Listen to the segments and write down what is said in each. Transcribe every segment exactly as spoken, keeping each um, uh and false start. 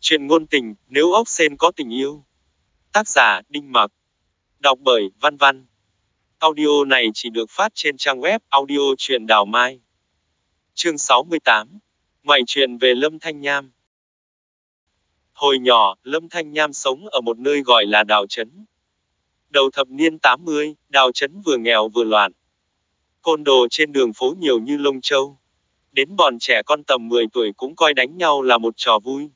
Chuyện ngôn tình, nếu ốc sên có tình yêu. Tác giả, Đinh Mặc. Đọc bởi, Văn Văn. Audio này chỉ được phát trên trang web audio truyện Đào Mai. Chương sáu mươi tám. Ngoại truyện về Lâm Thanh Nham. Hồi nhỏ, Lâm Thanh Nham sống ở một nơi gọi là Đào Trấn. Đầu thập niên tám mươi, Đào Trấn vừa nghèo vừa loạn. Côn đồ trên đường phố nhiều như lông châu. Đến bọn trẻ con tầm mười tuổi cũng coi đánh nhau là một trò vui.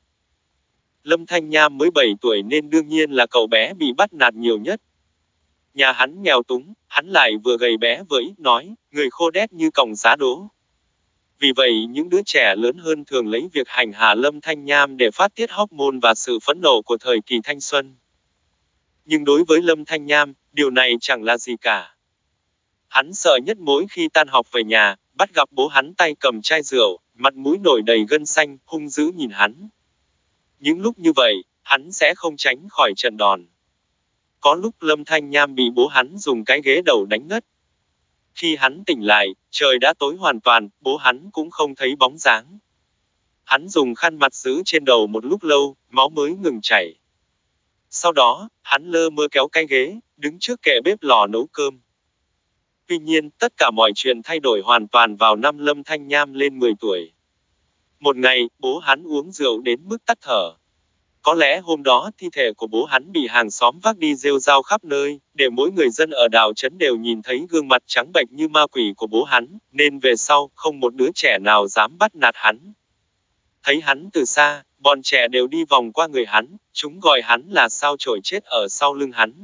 Lâm Thanh Nham mới bảy tuổi nên đương nhiên là cậu bé bị bắt nạt nhiều nhất. Nhà hắn nghèo túng, hắn lại vừa gầy bé vừa ít nói, người khô đét như còng giá đỗ. Vì vậy những đứa trẻ lớn hơn thường lấy việc hành hạ Lâm Thanh Nham để phát tiết hormone và sự phẫn nộ của thời kỳ thanh xuân. Nhưng đối với Lâm Thanh Nham, điều này chẳng là gì cả. Hắn sợ nhất mỗi khi tan học về nhà, bắt gặp bố hắn tay cầm chai rượu, mặt mũi nổi đầy gân xanh, hung dữ nhìn hắn. Những lúc như vậy, hắn sẽ không tránh khỏi trận đòn. Có lúc Lâm Thanh Nham bị bố hắn dùng cái ghế đầu đánh ngất. Khi hắn tỉnh lại, trời đã tối hoàn toàn, bố hắn cũng không thấy bóng dáng. Hắn dùng khăn mặt giữ trên đầu một lúc lâu, máu mới ngừng chảy. Sau đó, hắn lơ mơ kéo cái ghế, đứng trước kệ bếp lò nấu cơm. Tuy nhiên, tất cả mọi chuyện thay đổi hoàn toàn vào năm Lâm Thanh Nham lên mười tuổi. Một ngày, bố hắn uống rượu đến mức tắt thở. Có lẽ hôm đó thi thể của bố hắn bị hàng xóm vác đi rêu rao khắp nơi, để mỗi người dân ở Đào Trấn đều nhìn thấy gương mặt trắng bệch như ma quỷ của bố hắn, nên về sau, không một đứa trẻ nào dám bắt nạt hắn. Thấy hắn từ xa, bọn trẻ đều đi vòng qua người hắn, chúng gọi hắn là sao chổi chết ở sau lưng hắn.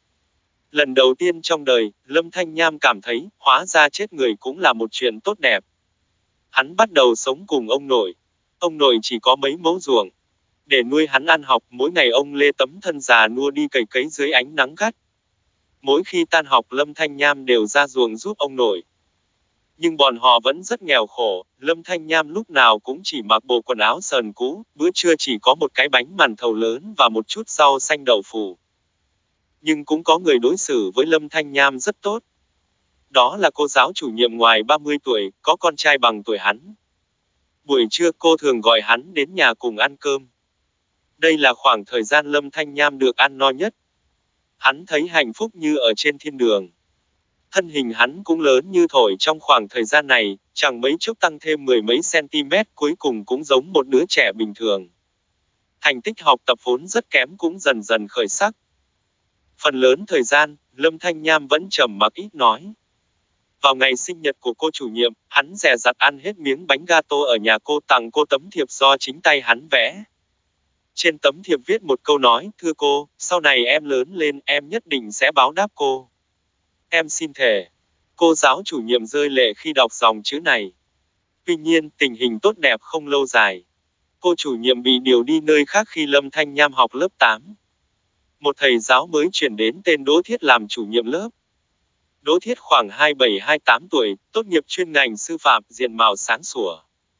Lần đầu tiên trong đời, Lâm Thanh Nham cảm thấy, hóa ra chết người cũng là một chuyện tốt đẹp. Hắn bắt đầu sống cùng ông nội. Ông nội chỉ có mấy mẫu ruộng. Để nuôi hắn ăn học, mỗi ngày ông lê tấm thân già nua đi cày cấy dưới ánh nắng gắt. Mỗi khi tan học Lâm Thanh Nham đều ra ruộng giúp ông nội. Nhưng bọn họ vẫn rất nghèo khổ, Lâm Thanh Nham lúc nào cũng chỉ mặc bộ quần áo sờn cũ, bữa trưa chỉ có một cái bánh màn thầu lớn và một chút rau xanh đậu phụ. Nhưng cũng có người đối xử với Lâm Thanh Nham rất tốt. Đó là cô giáo chủ nhiệm ngoài ba mươi tuổi, có con trai bằng tuổi hắn. Buổi trưa cô thường gọi hắn đến nhà cùng ăn cơm. Đây là khoảng thời gian Lâm Thanh Nham được ăn no nhất. Hắn thấy hạnh phúc như ở trên thiên đường. Thân hình hắn cũng lớn như thổi trong khoảng thời gian này, chẳng mấy chốc tăng thêm mười mấy cm, cuối cùng cũng giống một đứa trẻ bình thường. Thành tích học tập vốn rất kém cũng dần dần khởi sắc. Phần lớn thời gian, Lâm Thanh Nham vẫn trầm mặc ít nói. Vào ngày sinh nhật của cô chủ nhiệm, hắn dè dặt ăn hết miếng bánh gato ở nhà cô, tặng cô tấm thiệp do chính tay hắn vẽ. Trên tấm thiệp viết một câu nói, thưa cô, sau này em lớn lên, em nhất định sẽ báo đáp cô. Em xin thề. Cô giáo chủ nhiệm rơi lệ khi đọc dòng chữ này. Tuy nhiên, tình hình tốt đẹp không lâu dài. Cô chủ nhiệm bị điều đi nơi khác khi Lâm Thanh Nham học lớp tám. Một thầy giáo mới chuyển đến tên Đỗ Thiết làm chủ nhiệm lớp. Đỗ Thiết khoảng hai mươi bảy hai mươi tám tuổi, tốt nghiệp chuyên ngành sư phạm, diện mạo sáng sủa.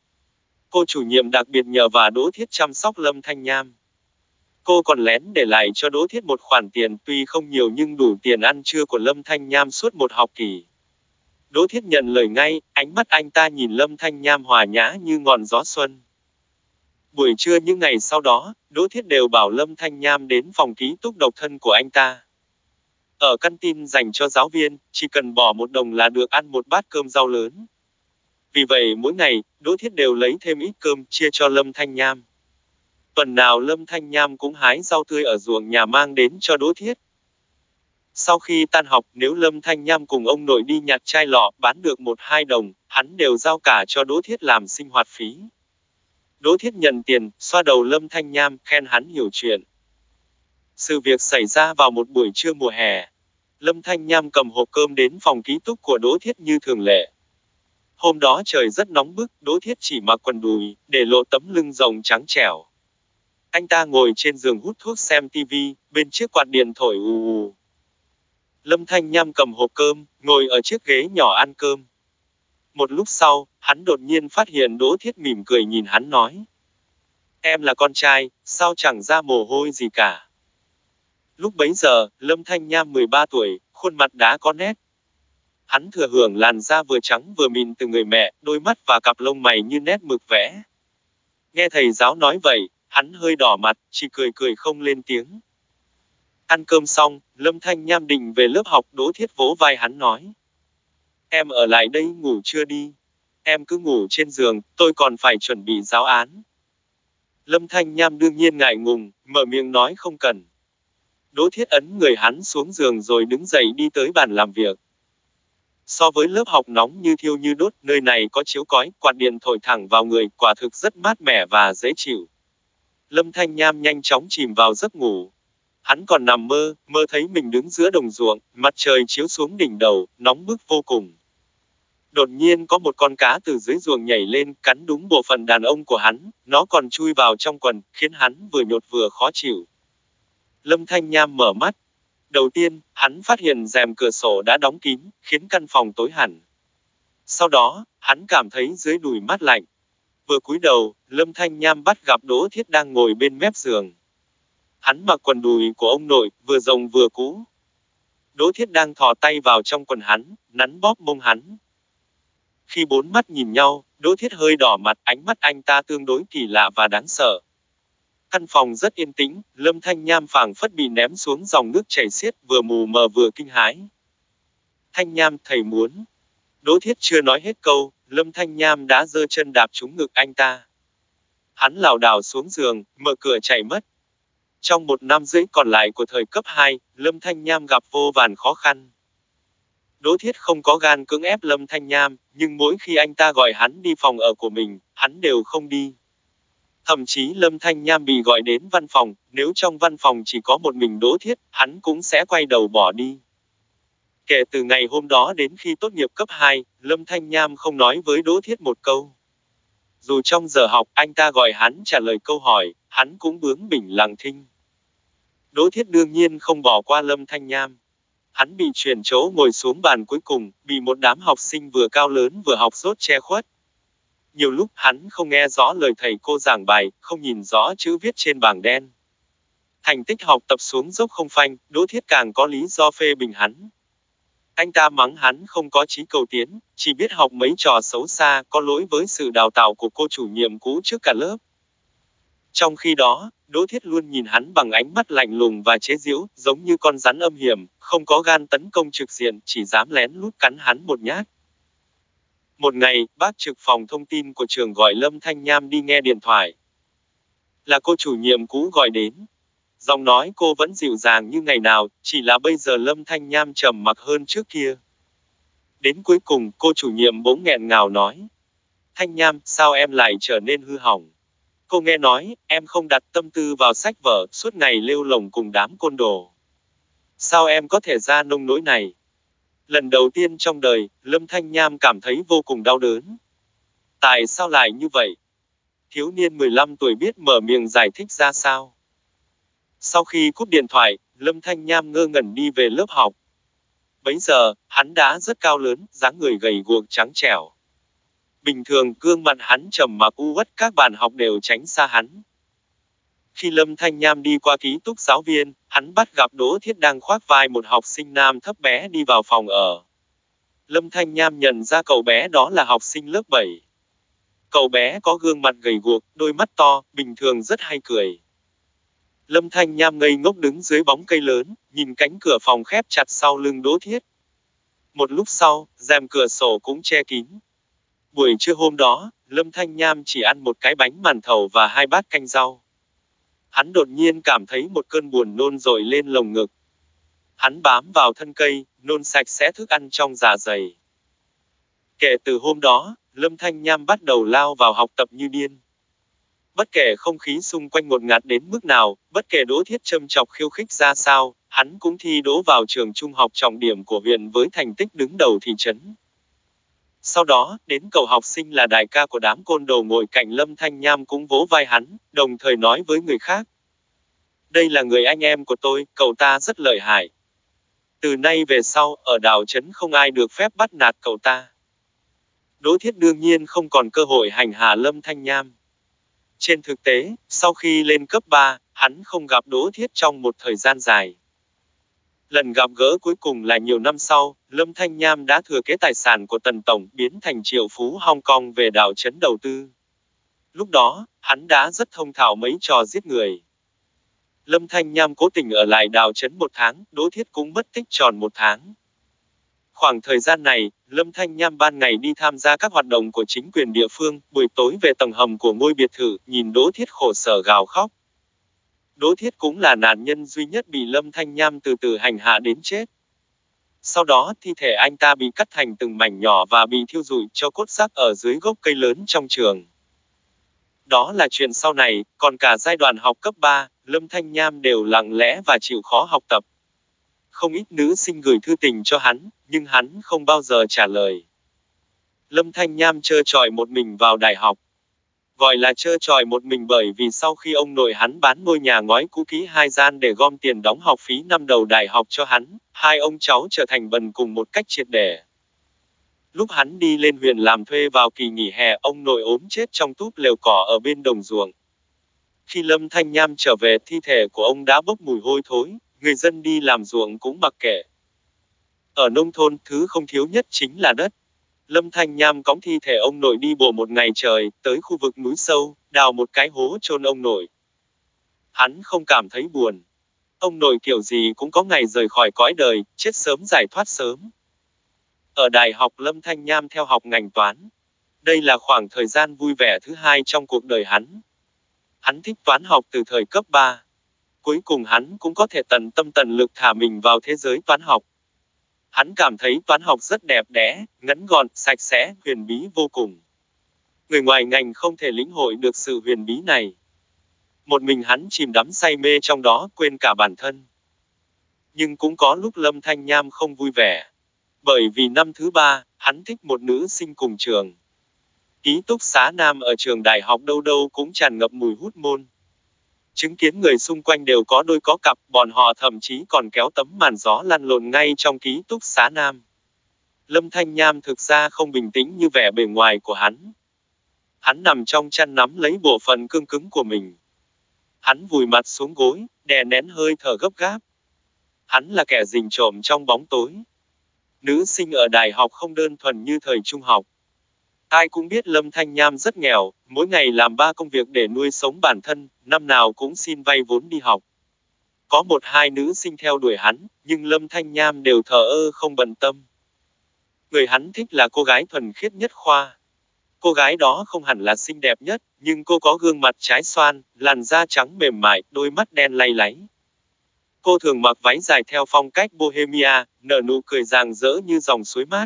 Cô chủ nhiệm đặc biệt nhờ và Đỗ Thiết chăm sóc Lâm Thanh Nham. Cô còn lén để lại cho Đỗ Thiết một khoản tiền, tuy không nhiều nhưng đủ tiền ăn trưa của Lâm Thanh Nham suốt một học kỳ. Đỗ Thiết nhận lời ngay, ánh mắt anh ta nhìn Lâm Thanh Nham hòa nhã như ngọn gió xuân. Buổi trưa những ngày sau đó, Đỗ Thiết đều bảo Lâm Thanh Nham đến phòng ký túc độc thân của anh ta. Ở căn tin dành cho giáo viên, chỉ cần bỏ một đồng là được ăn một bát cơm rau lớn. Vì vậy mỗi ngày, Đỗ Thiết đều lấy thêm ít cơm chia cho Lâm Thanh Nham. Tuần nào Lâm Thanh Nham cũng hái rau tươi ở ruộng nhà mang đến cho Đỗ Thiết. Sau khi tan học, nếu Lâm Thanh Nham cùng ông nội đi nhặt chai lọ, bán được một hai đồng, hắn đều giao cả cho Đỗ Thiết làm sinh hoạt phí. Đỗ Thiết nhận tiền, xoa đầu Lâm Thanh Nham, khen hắn hiểu chuyện. Sự việc xảy ra vào một buổi trưa mùa hè. Lâm Thanh Nham cầm hộp cơm đến phòng ký túc của Đỗ Thiết như thường lệ. Hôm đó trời rất nóng bức, Đỗ Thiết chỉ mặc quần đùi, để lộ tấm lưng rộng trắng trẻo. Anh ta ngồi trên giường hút thuốc xem tivi, bên chiếc quạt điện thổi ù ù. Lâm Thanh Nham cầm hộp cơm, ngồi ở chiếc ghế nhỏ ăn cơm. Một lúc sau, hắn đột nhiên phát hiện Đỗ Thiết mỉm cười nhìn hắn nói. Em là con trai, sao chẳng ra mồ hôi gì cả. Lúc bấy giờ, Lâm Thanh Nham mười ba tuổi, khuôn mặt đã có nét. Hắn thừa hưởng làn da vừa trắng vừa mịn từ người mẹ, đôi mắt và cặp lông mày như nét mực vẽ. Nghe thầy giáo nói vậy, hắn hơi đỏ mặt, chỉ cười cười không lên tiếng. Ăn cơm xong, Lâm Thanh Nham định về lớp học, Đỗ Thiết vỗ vai hắn nói. Em ở lại đây ngủ chưa đi? Em cứ ngủ trên giường, tôi còn phải chuẩn bị giáo án. Lâm Thanh Nham đương nhiên ngại ngùng, mở miệng nói không cần. Đỗ Thiết ấn người hắn xuống giường rồi đứng dậy đi tới bàn làm việc. So với lớp học nóng như thiêu như đốt, nơi này có chiếu cói, quạt điện thổi thẳng vào người, quả thực rất mát mẻ và dễ chịu. Lâm Thanh Nham nhanh chóng chìm vào giấc ngủ. Hắn còn nằm mơ, mơ thấy mình đứng giữa đồng ruộng, mặt trời chiếu xuống đỉnh đầu, nóng bức vô cùng. Đột nhiên có một con cá từ dưới ruộng nhảy lên, cắn đúng bộ phận đàn ông của hắn, nó còn chui vào trong quần, khiến hắn vừa nhột vừa khó chịu. Lâm Thanh Nham mở mắt. Đầu tiên, hắn phát hiện rèm cửa sổ đã đóng kín, khiến căn phòng tối hẳn. Sau đó, hắn cảm thấy dưới đùi mát lạnh. Vừa cúi đầu, Lâm Thanh Nham bắt gặp Đỗ Thiết đang ngồi bên mép giường. Hắn mặc quần đùi của ông nội, vừa rộng vừa cũ. Đỗ Thiết đang thò tay vào trong quần hắn, nắn bóp mông hắn. Khi bốn mắt nhìn nhau, Đỗ Thiết hơi đỏ mặt, ánh mắt anh ta tương đối kỳ lạ và đáng sợ. Căn phòng rất yên tĩnh, Lâm Thanh Nham phảng phất bị ném xuống dòng nước chảy xiết, vừa mù mờ vừa kinh hãi. Thanh Nham, thầy muốn. Đỗ Thiết chưa nói hết câu, Lâm Thanh Nham đã giơ chân đạp trúng ngực anh ta. Hắn lảo đảo xuống giường, mở cửa chạy mất. Trong một năm rưỡi còn lại của thời cấp hai, Lâm Thanh Nham gặp vô vàn khó khăn. Đỗ Thiết không có gan cưỡng ép Lâm Thanh Nham, nhưng mỗi khi anh ta gọi hắn đi phòng ở của mình, hắn đều không đi. Thậm chí Lâm Thanh Nham bị gọi đến văn phòng, nếu trong văn phòng chỉ có một mình Đỗ Thiết, hắn cũng sẽ quay đầu bỏ đi. Kể từ ngày hôm đó đến khi tốt nghiệp cấp hai, Lâm Thanh Nham không nói với Đỗ Thiết một câu. Dù trong giờ học anh ta gọi hắn trả lời câu hỏi, hắn cũng bướng bỉnh lặng thinh. Đỗ Thiết đương nhiên không bỏ qua Lâm Thanh Nham. Hắn bị chuyển chỗ ngồi xuống bàn cuối cùng, bị một đám học sinh vừa cao lớn vừa học dốt che khuất. Nhiều lúc hắn không nghe rõ lời thầy cô giảng bài, không nhìn rõ chữ viết trên bảng đen. Thành tích học tập xuống dốc không phanh, Đỗ Thiết càng có lý do phê bình hắn. Anh ta mắng hắn không có chí cầu tiến, chỉ biết học mấy trò xấu xa, có lỗi với sự đào tạo của cô chủ nhiệm cũ trước cả lớp. Trong khi đó, Đỗ Thiết luôn nhìn hắn bằng ánh mắt lạnh lùng và chế giễu, giống như con rắn âm hiểm, không có gan tấn công trực diện, chỉ dám lén lút cắn hắn một nhát. Một ngày, bác trực phòng thông tin của trường gọi Lâm Thanh Nham đi nghe điện thoại. Là cô chủ nhiệm cũ gọi đến. Giọng nói cô vẫn dịu dàng như ngày nào, chỉ là bây giờ Lâm Thanh Nham trầm mặc hơn trước kia. Đến cuối cùng, cô chủ nhiệm bỗng nghẹn ngào nói. Thanh Nham, sao em lại trở nên hư hỏng? Cô nghe nói, em không đặt tâm tư vào sách vở, suốt ngày lêu lổng cùng đám côn đồ. Sao em có thể ra nông nỗi này? Lần đầu tiên trong đời, Lâm Thanh Nham cảm thấy vô cùng đau đớn. Tại sao lại như vậy? Thiếu niên mười lăm tuổi biết mở miệng giải thích ra sao? Sau khi cúp điện thoại, Lâm Thanh Nham ngơ ngẩn đi về lớp học. Bấy giờ, hắn đã rất cao lớn, dáng người gầy guộc trắng trẻo. Bình thường gương mặt hắn trầm mặc u uất, các bạn học đều tránh xa hắn. Khi Lâm Thanh Nham đi qua ký túc giáo viên, hắn bắt gặp Đỗ Thiết đang khoác vai một học sinh nam thấp bé đi vào phòng ở. Lâm Thanh Nham nhận ra cậu bé đó là học sinh lớp bảy. Cậu bé có gương mặt gầy guộc, đôi mắt to, bình thường rất hay cười. Lâm Thanh Nham ngây ngốc đứng dưới bóng cây lớn, nhìn cánh cửa phòng khép chặt sau lưng Đỗ Thiết. Một lúc sau, rèm cửa sổ cũng che kín. Buổi trưa hôm đó, Lâm Thanh Nham chỉ ăn một cái bánh màn thầu và hai bát canh rau. Hắn đột nhiên cảm thấy một cơn buồn nôn dội lên lồng ngực. Hắn bám vào thân cây, nôn sạch sẽ thức ăn trong dạ dày. Kể từ hôm đó, Lâm Thanh Nham bắt đầu lao vào học tập như điên. Bất kể không khí xung quanh ngột ngạt đến mức nào, bất kể Đỗ Thiết châm chọc khiêu khích ra sao, hắn cũng thi đỗ vào trường trung học trọng điểm của huyện với thành tích đứng đầu thị trấn. Sau đó, đến cậu học sinh là đại ca của đám côn đồ ngồi cạnh Lâm Thanh Nham cũng vỗ vai hắn, đồng thời nói với người khác. Đây là người anh em của tôi, cậu ta rất lợi hại. Từ nay về sau, ở đảo trấn không ai được phép bắt nạt cậu ta. Đỗ Thiết đương nhiên không còn cơ hội hành hạ Lâm Thanh Nham. Trên thực tế, sau khi lên cấp ba, hắn không gặp Đỗ Thiết trong một thời gian dài. Lần gặp gỡ cuối cùng là nhiều năm sau, Lâm Thanh Nham đã thừa kế tài sản của Tần Tổng biến thành triệu phú Hong Kong về đảo trấn đầu tư. Lúc đó, hắn đã rất thông thạo mấy trò giết người. Lâm Thanh Nham cố tình ở lại Đào Trấn một tháng, Đỗ Thiết cũng mất tích tròn một tháng. Khoảng thời gian này, Lâm Thanh Nham ban ngày đi tham gia các hoạt động của chính quyền địa phương, buổi tối về tầng hầm của ngôi biệt thự, nhìn Đỗ Thiết khổ sở gào khóc. Đỗ Thiết cũng là nạn nhân duy nhất bị Lâm Thanh Nham từ từ hành hạ đến chết. Sau đó, thi thể anh ta bị cắt thành từng mảnh nhỏ và bị thiêu rụi cho cốt xác ở dưới gốc cây lớn trong trường. Đó là chuyện sau này, còn cả giai đoạn học cấp ba, Lâm Thanh Nham đều lặng lẽ và chịu khó học tập. Không ít nữ sinh gửi thư tình cho hắn, nhưng hắn không bao giờ trả lời. Lâm Thanh Nham trơ trọi một mình vào đại học. Gọi là trơ trọi một mình bởi vì sau khi ông nội hắn bán ngôi nhà ngói cũ kỹ hai gian để gom tiền đóng học phí năm đầu đại học cho hắn, hai ông cháu trở thành bần cùng một cách triệt để. Lúc hắn đi lên huyện làm thuê vào kỳ nghỉ hè, ông nội ốm chết trong túp lều cỏ ở bên đồng ruộng. Khi Lâm Thanh Nham trở về, thi thể của ông đã bốc mùi hôi thối, người dân đi làm ruộng cũng mặc kệ. Ở nông thôn, thứ không thiếu nhất chính là đất. Lâm Thanh Nham cõng thi thể ông nội đi bộ một ngày trời, tới khu vực núi sâu, đào một cái hố chôn ông nội. Hắn không cảm thấy buồn. Ông nội kiểu gì cũng có ngày rời khỏi cõi đời, chết sớm giải thoát sớm. Ở đại học, Lâm Thanh Nham theo học ngành toán. Đây là khoảng thời gian vui vẻ thứ hai trong cuộc đời hắn. Hắn thích toán học từ thời cấp ba. Cuối cùng hắn cũng có thể tận tâm tận lực thả mình vào thế giới toán học. Hắn cảm thấy toán học rất đẹp đẽ, ngắn gọn, sạch sẽ, huyền bí vô cùng. Người ngoài ngành không thể lĩnh hội được sự huyền bí này. Một mình hắn chìm đắm say mê trong đó, quên cả bản thân. Nhưng cũng có lúc Lâm Thanh Nham không vui vẻ. Bởi vì năm thứ ba, hắn thích một nữ sinh cùng trường. Ký túc xá nam ở trường đại học đâu đâu cũng tràn ngập mùi hút môn. Chứng kiến người xung quanh đều có đôi có cặp, bọn họ thậm chí còn kéo tấm màn gió lăn lộn ngay trong ký túc xá nam. Lâm Thanh Nham thực ra không bình tĩnh như vẻ bề ngoài của hắn. Hắn nằm trong chăn nắm lấy bộ phận cương cứng của mình. Hắn vùi mặt xuống gối, đè nén hơi thở gấp gáp. Hắn là kẻ rình trộm trong bóng tối. Nữ sinh ở đại học không đơn thuần như thời trung học. Ai cũng biết Lâm Thanh Nham rất nghèo, mỗi ngày làm ba công việc để nuôi sống bản thân, năm nào cũng xin vay vốn đi học. Có một hai nữ sinh theo đuổi hắn, nhưng Lâm Thanh Nham đều thờ ơ không bận tâm. Người hắn thích là cô gái thuần khiết nhất khoa. Cô gái đó không hẳn là xinh đẹp nhất, nhưng cô có gương mặt trái xoan, làn da trắng mềm mại, đôi mắt đen lay láy. Cô thường mặc váy dài theo phong cách Bohemia, nở nụ cười rạng rỡ như dòng suối mát.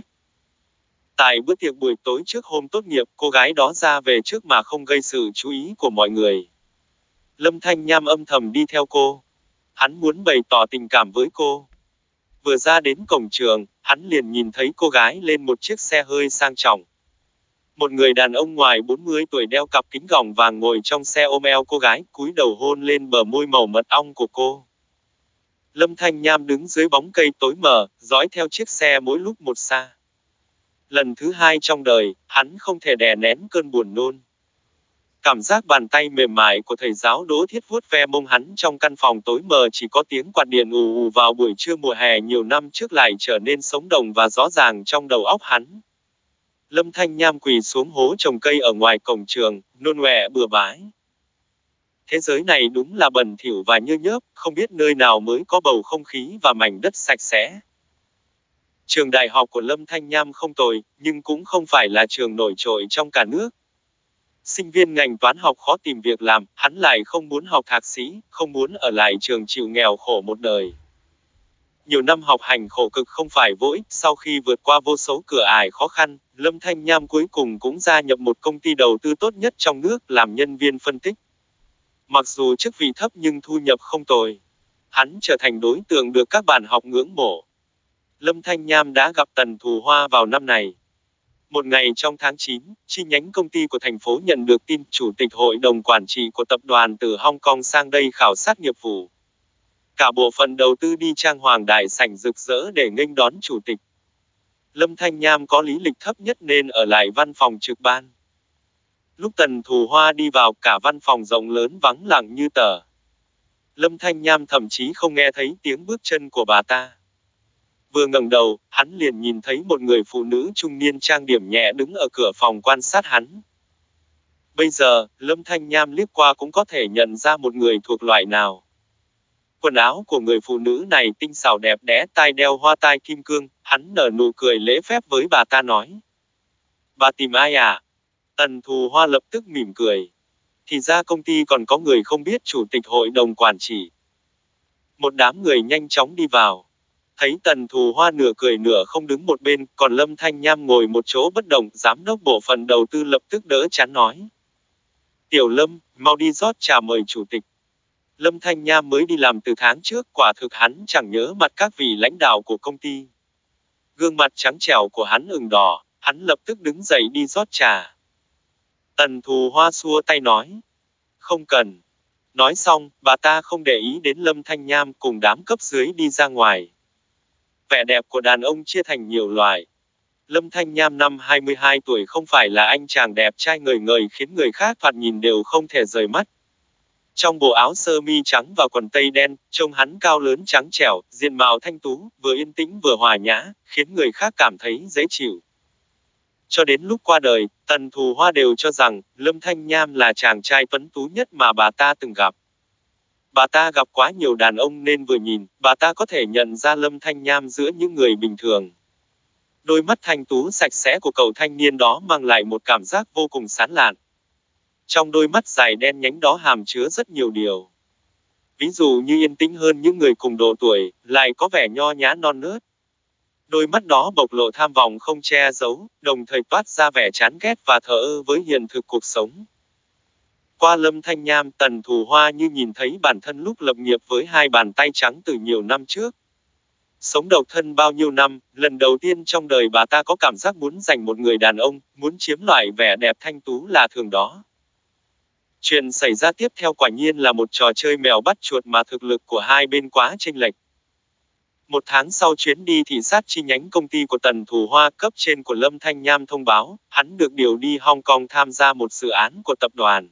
Tại bữa tiệc buổi tối trước hôm tốt nghiệp, cô gái đó ra về trước mà không gây sự chú ý của mọi người. Lâm Thanh Nham âm thầm đi theo cô. Hắn muốn bày tỏ tình cảm với cô. Vừa ra đến cổng trường, hắn liền nhìn thấy cô gái lên một chiếc xe hơi sang trọng. Một người đàn ông ngoài bốn mươi tuổi đeo cặp kính gọng vàng ngồi trong xe ôm eo cô gái, cúi đầu hôn lên bờ môi màu mật ong của cô. Lâm Thanh Nham đứng dưới bóng cây tối mờ, dõi theo chiếc xe mỗi lúc một xa. Lần thứ hai trong đời, hắn không thể đè nén cơn buồn nôn. Cảm giác bàn tay mềm mại của thầy giáo Đỗ Thiết vuốt ve mông hắn trong căn phòng tối mờ, chỉ có tiếng quạt điện ù ù vào buổi trưa mùa hè nhiều năm trước lại trở nên sống động và rõ ràng trong đầu óc hắn. Lâm Thanh Nham quỳ xuống hố trồng cây ở ngoài cổng trường, nôn ọe bừa bãi. Thế giới này đúng là bẩn thỉu và nhơ nhớp, không biết nơi nào mới có bầu không khí và mảnh đất sạch sẽ. Trường đại học của Lâm Thanh Nham không tồi, nhưng cũng không phải là trường nổi trội trong cả nước. Sinh viên ngành toán học khó tìm việc làm, hắn lại không muốn học thạc sĩ, không muốn ở lại trường chịu nghèo khổ một đời. Nhiều năm học hành khổ cực không phải vô ích, sau khi vượt qua vô số cửa ải khó khăn, Lâm Thanh Nham cuối cùng cũng gia nhập một công ty đầu tư tốt nhất trong nước làm nhân viên phân tích. Mặc dù chức vị thấp nhưng thu nhập không tồi. Hắn trở thành đối tượng được các bạn học ngưỡng mộ. Lâm Thanh Nham đã gặp Tần Thù Hoa vào năm này. Một ngày trong tháng chín, chi nhánh công ty của thành phố nhận được tin Chủ tịch Hội đồng Quản trị của tập đoàn từ Hong Kong sang đây khảo sát nghiệp vụ. Cả bộ phận đầu tư đi trang hoàng đại sảnh rực rỡ để nghênh đón Chủ tịch. Lâm Thanh Nham có lý lịch thấp nhất nên ở lại văn phòng trực ban. Lúc Tần Thù Hoa đi vào, cả văn phòng rộng lớn vắng lặng như tờ. Lâm Thanh Nham thậm chí không nghe thấy tiếng bước chân của bà ta. Vừa ngẩng đầu, hắn liền nhìn thấy một người phụ nữ trung niên trang điểm nhẹ đứng ở cửa phòng quan sát hắn. Bây giờ, Lâm Thanh Nham liếc qua cũng có thể nhận ra một người thuộc loại nào. Quần áo của người phụ nữ này tinh xảo đẹp đẽ, tai đeo hoa tai kim cương, hắn nở nụ cười lễ phép với bà ta nói. Bà tìm ai à? Tần Thù Hoa lập tức mỉm cười. Thì ra công ty còn có người không biết chủ tịch hội đồng quản trị. Một đám người nhanh chóng đi vào. Thấy Tần Thù Hoa nửa cười nửa không đứng một bên, còn Lâm Thanh Nham ngồi một chỗ bất động, giám đốc bộ phận đầu tư lập tức đỡ chán nói. Tiểu Lâm, mau đi rót trà mời chủ tịch. Lâm Thanh Nham mới đi làm từ tháng trước, quả thực hắn chẳng nhớ mặt các vị lãnh đạo của công ty. Gương mặt trắng trẻo của hắn ửng đỏ, hắn lập tức đứng dậy đi rót trà. Tần Thù Hoa xua tay nói. Không cần. Nói xong, bà ta không để ý đến Lâm Thanh Nham cùng đám cấp dưới đi ra ngoài. Vẻ đẹp của đàn ông chia thành nhiều loại. Lâm Thanh Nham năm hai mươi hai tuổi không phải là anh chàng đẹp trai ngời ngời khiến người khác thoạt nhìn đều không thể rời mắt. Trong bộ áo sơ mi trắng và quần tây đen, trông hắn cao lớn trắng trẻo, diện mạo thanh tú, vừa yên tĩnh vừa hòa nhã, khiến người khác cảm thấy dễ chịu. Cho đến lúc qua đời, Tần Thù Hoa đều cho rằng, Lâm Thanh Nham là chàng trai tuấn tú nhất mà bà ta từng gặp. Bà ta gặp quá nhiều đàn ông nên vừa nhìn, bà ta có thể nhận ra Lâm Thanh Nham giữa những người bình thường. Đôi mắt thanh tú sạch sẽ của cậu thanh niên đó mang lại một cảm giác vô cùng sáng lạn. Trong đôi mắt dài đen nhánh đó hàm chứa rất nhiều điều. Ví dụ như yên tĩnh hơn những người cùng độ tuổi, lại có vẻ nho nhã non nớt. Đôi mắt đó bộc lộ tham vọng không che giấu, đồng thời toát ra vẻ chán ghét và thờ ơ với hiện thực cuộc sống. Qua Lâm Thanh Nham, Tần Thù Hoa như nhìn thấy bản thân lúc lập nghiệp với hai bàn tay trắng từ nhiều năm trước. Sống độc thân bao nhiêu năm, lần đầu tiên trong đời bà ta có cảm giác muốn giành một người đàn ông, muốn chiếm loại vẻ đẹp thanh tú lạ thường đó. Chuyện xảy ra tiếp theo quả nhiên là một trò chơi mèo bắt chuột mà thực lực của hai bên quá chênh lệch. Một tháng sau chuyến đi thị sát chi nhánh công ty của Tần Thù Hoa, cấp trên của Lâm Thanh Nham thông báo, hắn được điều đi Hong Kong tham gia một dự án của tập đoàn.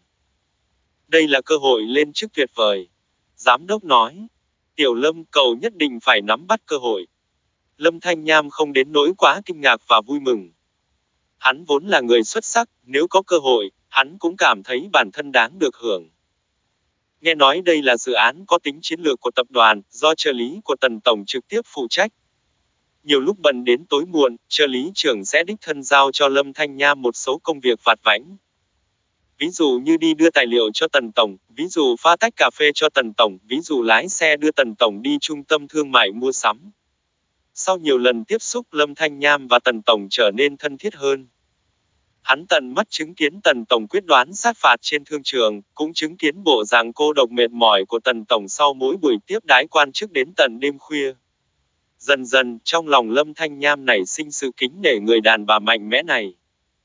Đây là cơ hội lên chức tuyệt vời. Giám đốc nói, Tiểu Lâm, cậu nhất định phải nắm bắt cơ hội. Lâm Thanh Nham không đến nỗi quá kinh ngạc và vui mừng. Hắn vốn là người xuất sắc, nếu có cơ hội, hắn cũng cảm thấy bản thân đáng được hưởng. Nghe nói đây là dự án có tính chiến lược của tập đoàn, do trợ lý của Tần Tổng trực tiếp phụ trách. Nhiều lúc bận đến tối muộn, trợ lý trưởng sẽ đích thân giao cho Lâm Thanh Nham một số công việc vặt vãnh. Ví dụ như đi đưa tài liệu cho Tần Tổng, ví dụ pha tách cà phê cho Tần Tổng, ví dụ lái xe đưa Tần Tổng đi trung tâm thương mại mua sắm. Sau nhiều lần tiếp xúc, Lâm Thanh Nham và Tần Tổng trở nên thân thiết hơn. Hắn tận mắt chứng kiến Tần Tổng quyết đoán sát phạt trên thương trường, cũng chứng kiến bộ dạng cô độc mệt mỏi của Tần Tổng sau mỗi buổi tiếp đái quan chức đến tận đêm khuya. Dần dần, trong lòng Lâm Thanh Nham nảy sinh sự kính nể người đàn bà mạnh mẽ này.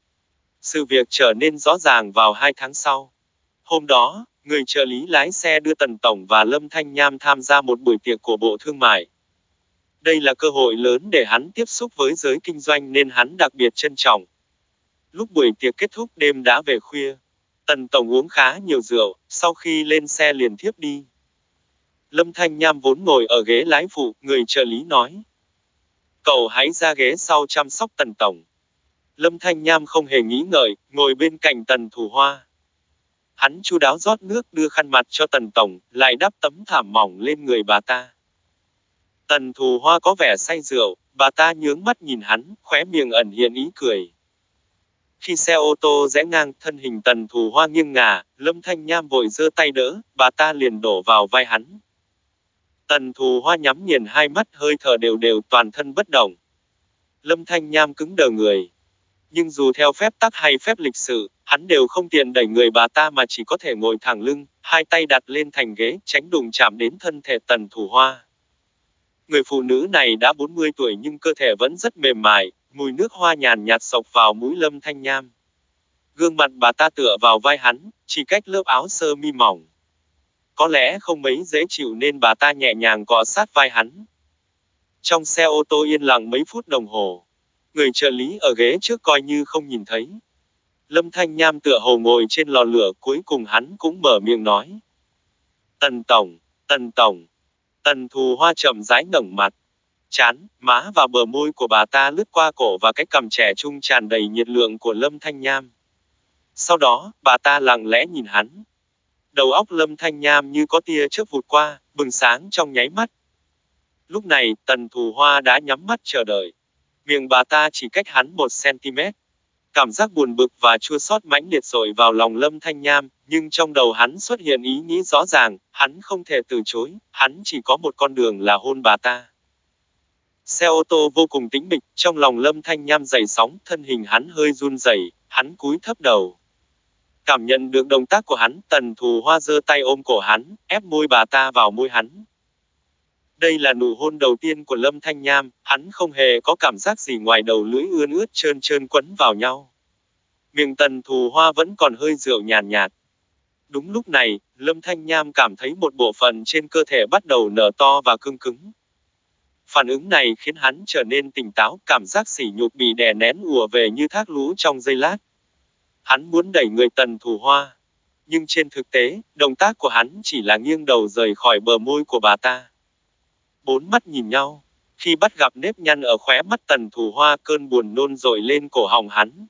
Sự việc trở nên rõ ràng vào hai tháng sau. Hôm đó, người trợ lý lái xe đưa Tần Tổng và Lâm Thanh Nham tham gia một buổi tiệc của Bộ Thương mại. Đây là cơ hội lớn để hắn tiếp xúc với giới kinh doanh nên hắn đặc biệt trân trọng. Lúc buổi tiệc kết thúc đêm đã về khuya. Tần Tổng uống khá nhiều rượu, sau khi lên xe liền thiếp đi. Lâm Thanh Nham vốn ngồi ở ghế lái phụ, người trợ lý nói. Cậu hãy ra ghế sau chăm sóc Tần Tổng. Lâm Thanh Nham không hề nghĩ ngợi, ngồi bên cạnh Tần Thù Hoa. Hắn chu đáo rót nước đưa khăn mặt cho Tần Tổng, lại đắp tấm thảm mỏng lên người bà ta. Tần Thù Hoa có vẻ say rượu, bà ta nhướng mắt nhìn hắn, khóe miệng ẩn hiện ý cười. Khi xe ô tô rẽ ngang, thân hình Tần Thù Hoa nghiêng ngả, Lâm Thanh Nham vội giơ tay đỡ, bà ta liền đổ vào vai hắn. Tần Thù Hoa nhắm nghiền hai mắt, hơi thở đều đều, toàn thân bất động. Lâm Thanh Nham cứng đờ người. Nhưng dù theo phép tắc hay phép lịch sự, hắn đều không tiện đẩy người bà ta mà chỉ có thể ngồi thẳng lưng, hai tay đặt lên thành ghế, tránh đụng chạm đến thân thể Tần Thù Hoa. Người phụ nữ này đã bốn mươi tuổi nhưng cơ thể vẫn rất mềm mại, mùi nước hoa nhàn nhạt xộc vào mũi Lâm Thanh Nham. Gương mặt bà ta tựa vào vai hắn, chỉ cách lớp áo sơ mi mỏng. Có lẽ không mấy dễ chịu nên bà ta nhẹ nhàng cọ sát vai hắn. Trong xe ô tô yên lặng mấy phút đồng hồ. Người trợ lý ở ghế trước coi như không nhìn thấy. Lâm Thanh Nham tựa hồ ngồi trên lò lửa, cuối cùng hắn cũng mở miệng nói. Tần Tổng, Tần Tổng. Tần Thù Hoa chậm rãi ngẩng mặt. Trán, má và bờ môi của bà ta lướt qua cổ và cái cằm trẻ trung tràn đầy nhiệt lượng của Lâm Thanh Nham. Sau đó, bà ta lặng lẽ nhìn hắn. Đầu óc Lâm Thanh Nham như có tia chớp vụt qua, bừng sáng trong nháy mắt. Lúc này, Tần Thù Hoa đã nhắm mắt chờ đợi. Miệng bà ta chỉ cách hắn một xăng-ti-mét. Cảm giác buồn bực và chua xót mãnh liệt dội vào lòng Lâm Thanh Nham, nhưng trong đầu hắn xuất hiện ý nghĩ rõ ràng, hắn không thể từ chối, hắn chỉ có một con đường là hôn bà ta. Xe ô tô vô cùng tĩnh mịch, trong lòng Lâm Thanh Nham dậy sóng, thân hình hắn hơi run rẩy, hắn cúi thấp đầu. Cảm nhận được động tác của hắn, Tần Thù Hoa giơ tay ôm cổ hắn, ép môi bà ta vào môi hắn. Đây là nụ hôn đầu tiên của Lâm Thanh Nham, hắn không hề có cảm giác gì ngoài đầu lưỡi ươn ướt trơn trơn quấn vào nhau. Miệng Tần Thù Hoa vẫn còn hơi rượu nhàn nhạt. Đúng lúc này, Lâm Thanh Nham cảm thấy một bộ phận trên cơ thể bắt đầu nở to và cứng cứng. Phản ứng này khiến hắn trở nên tỉnh táo, cảm giác sỉ nhục bị đè nén ùa về như thác lũ trong giây lát. Hắn muốn đẩy người Tần Thù Hoa. Nhưng trên thực tế, động tác của hắn chỉ là nghiêng đầu rời khỏi bờ môi của bà ta. Bốn mắt nhìn nhau. Khi bắt gặp nếp nhăn ở khóe mắt Tần Thù Hoa, cơn buồn nôn dội lên cổ họng hắn.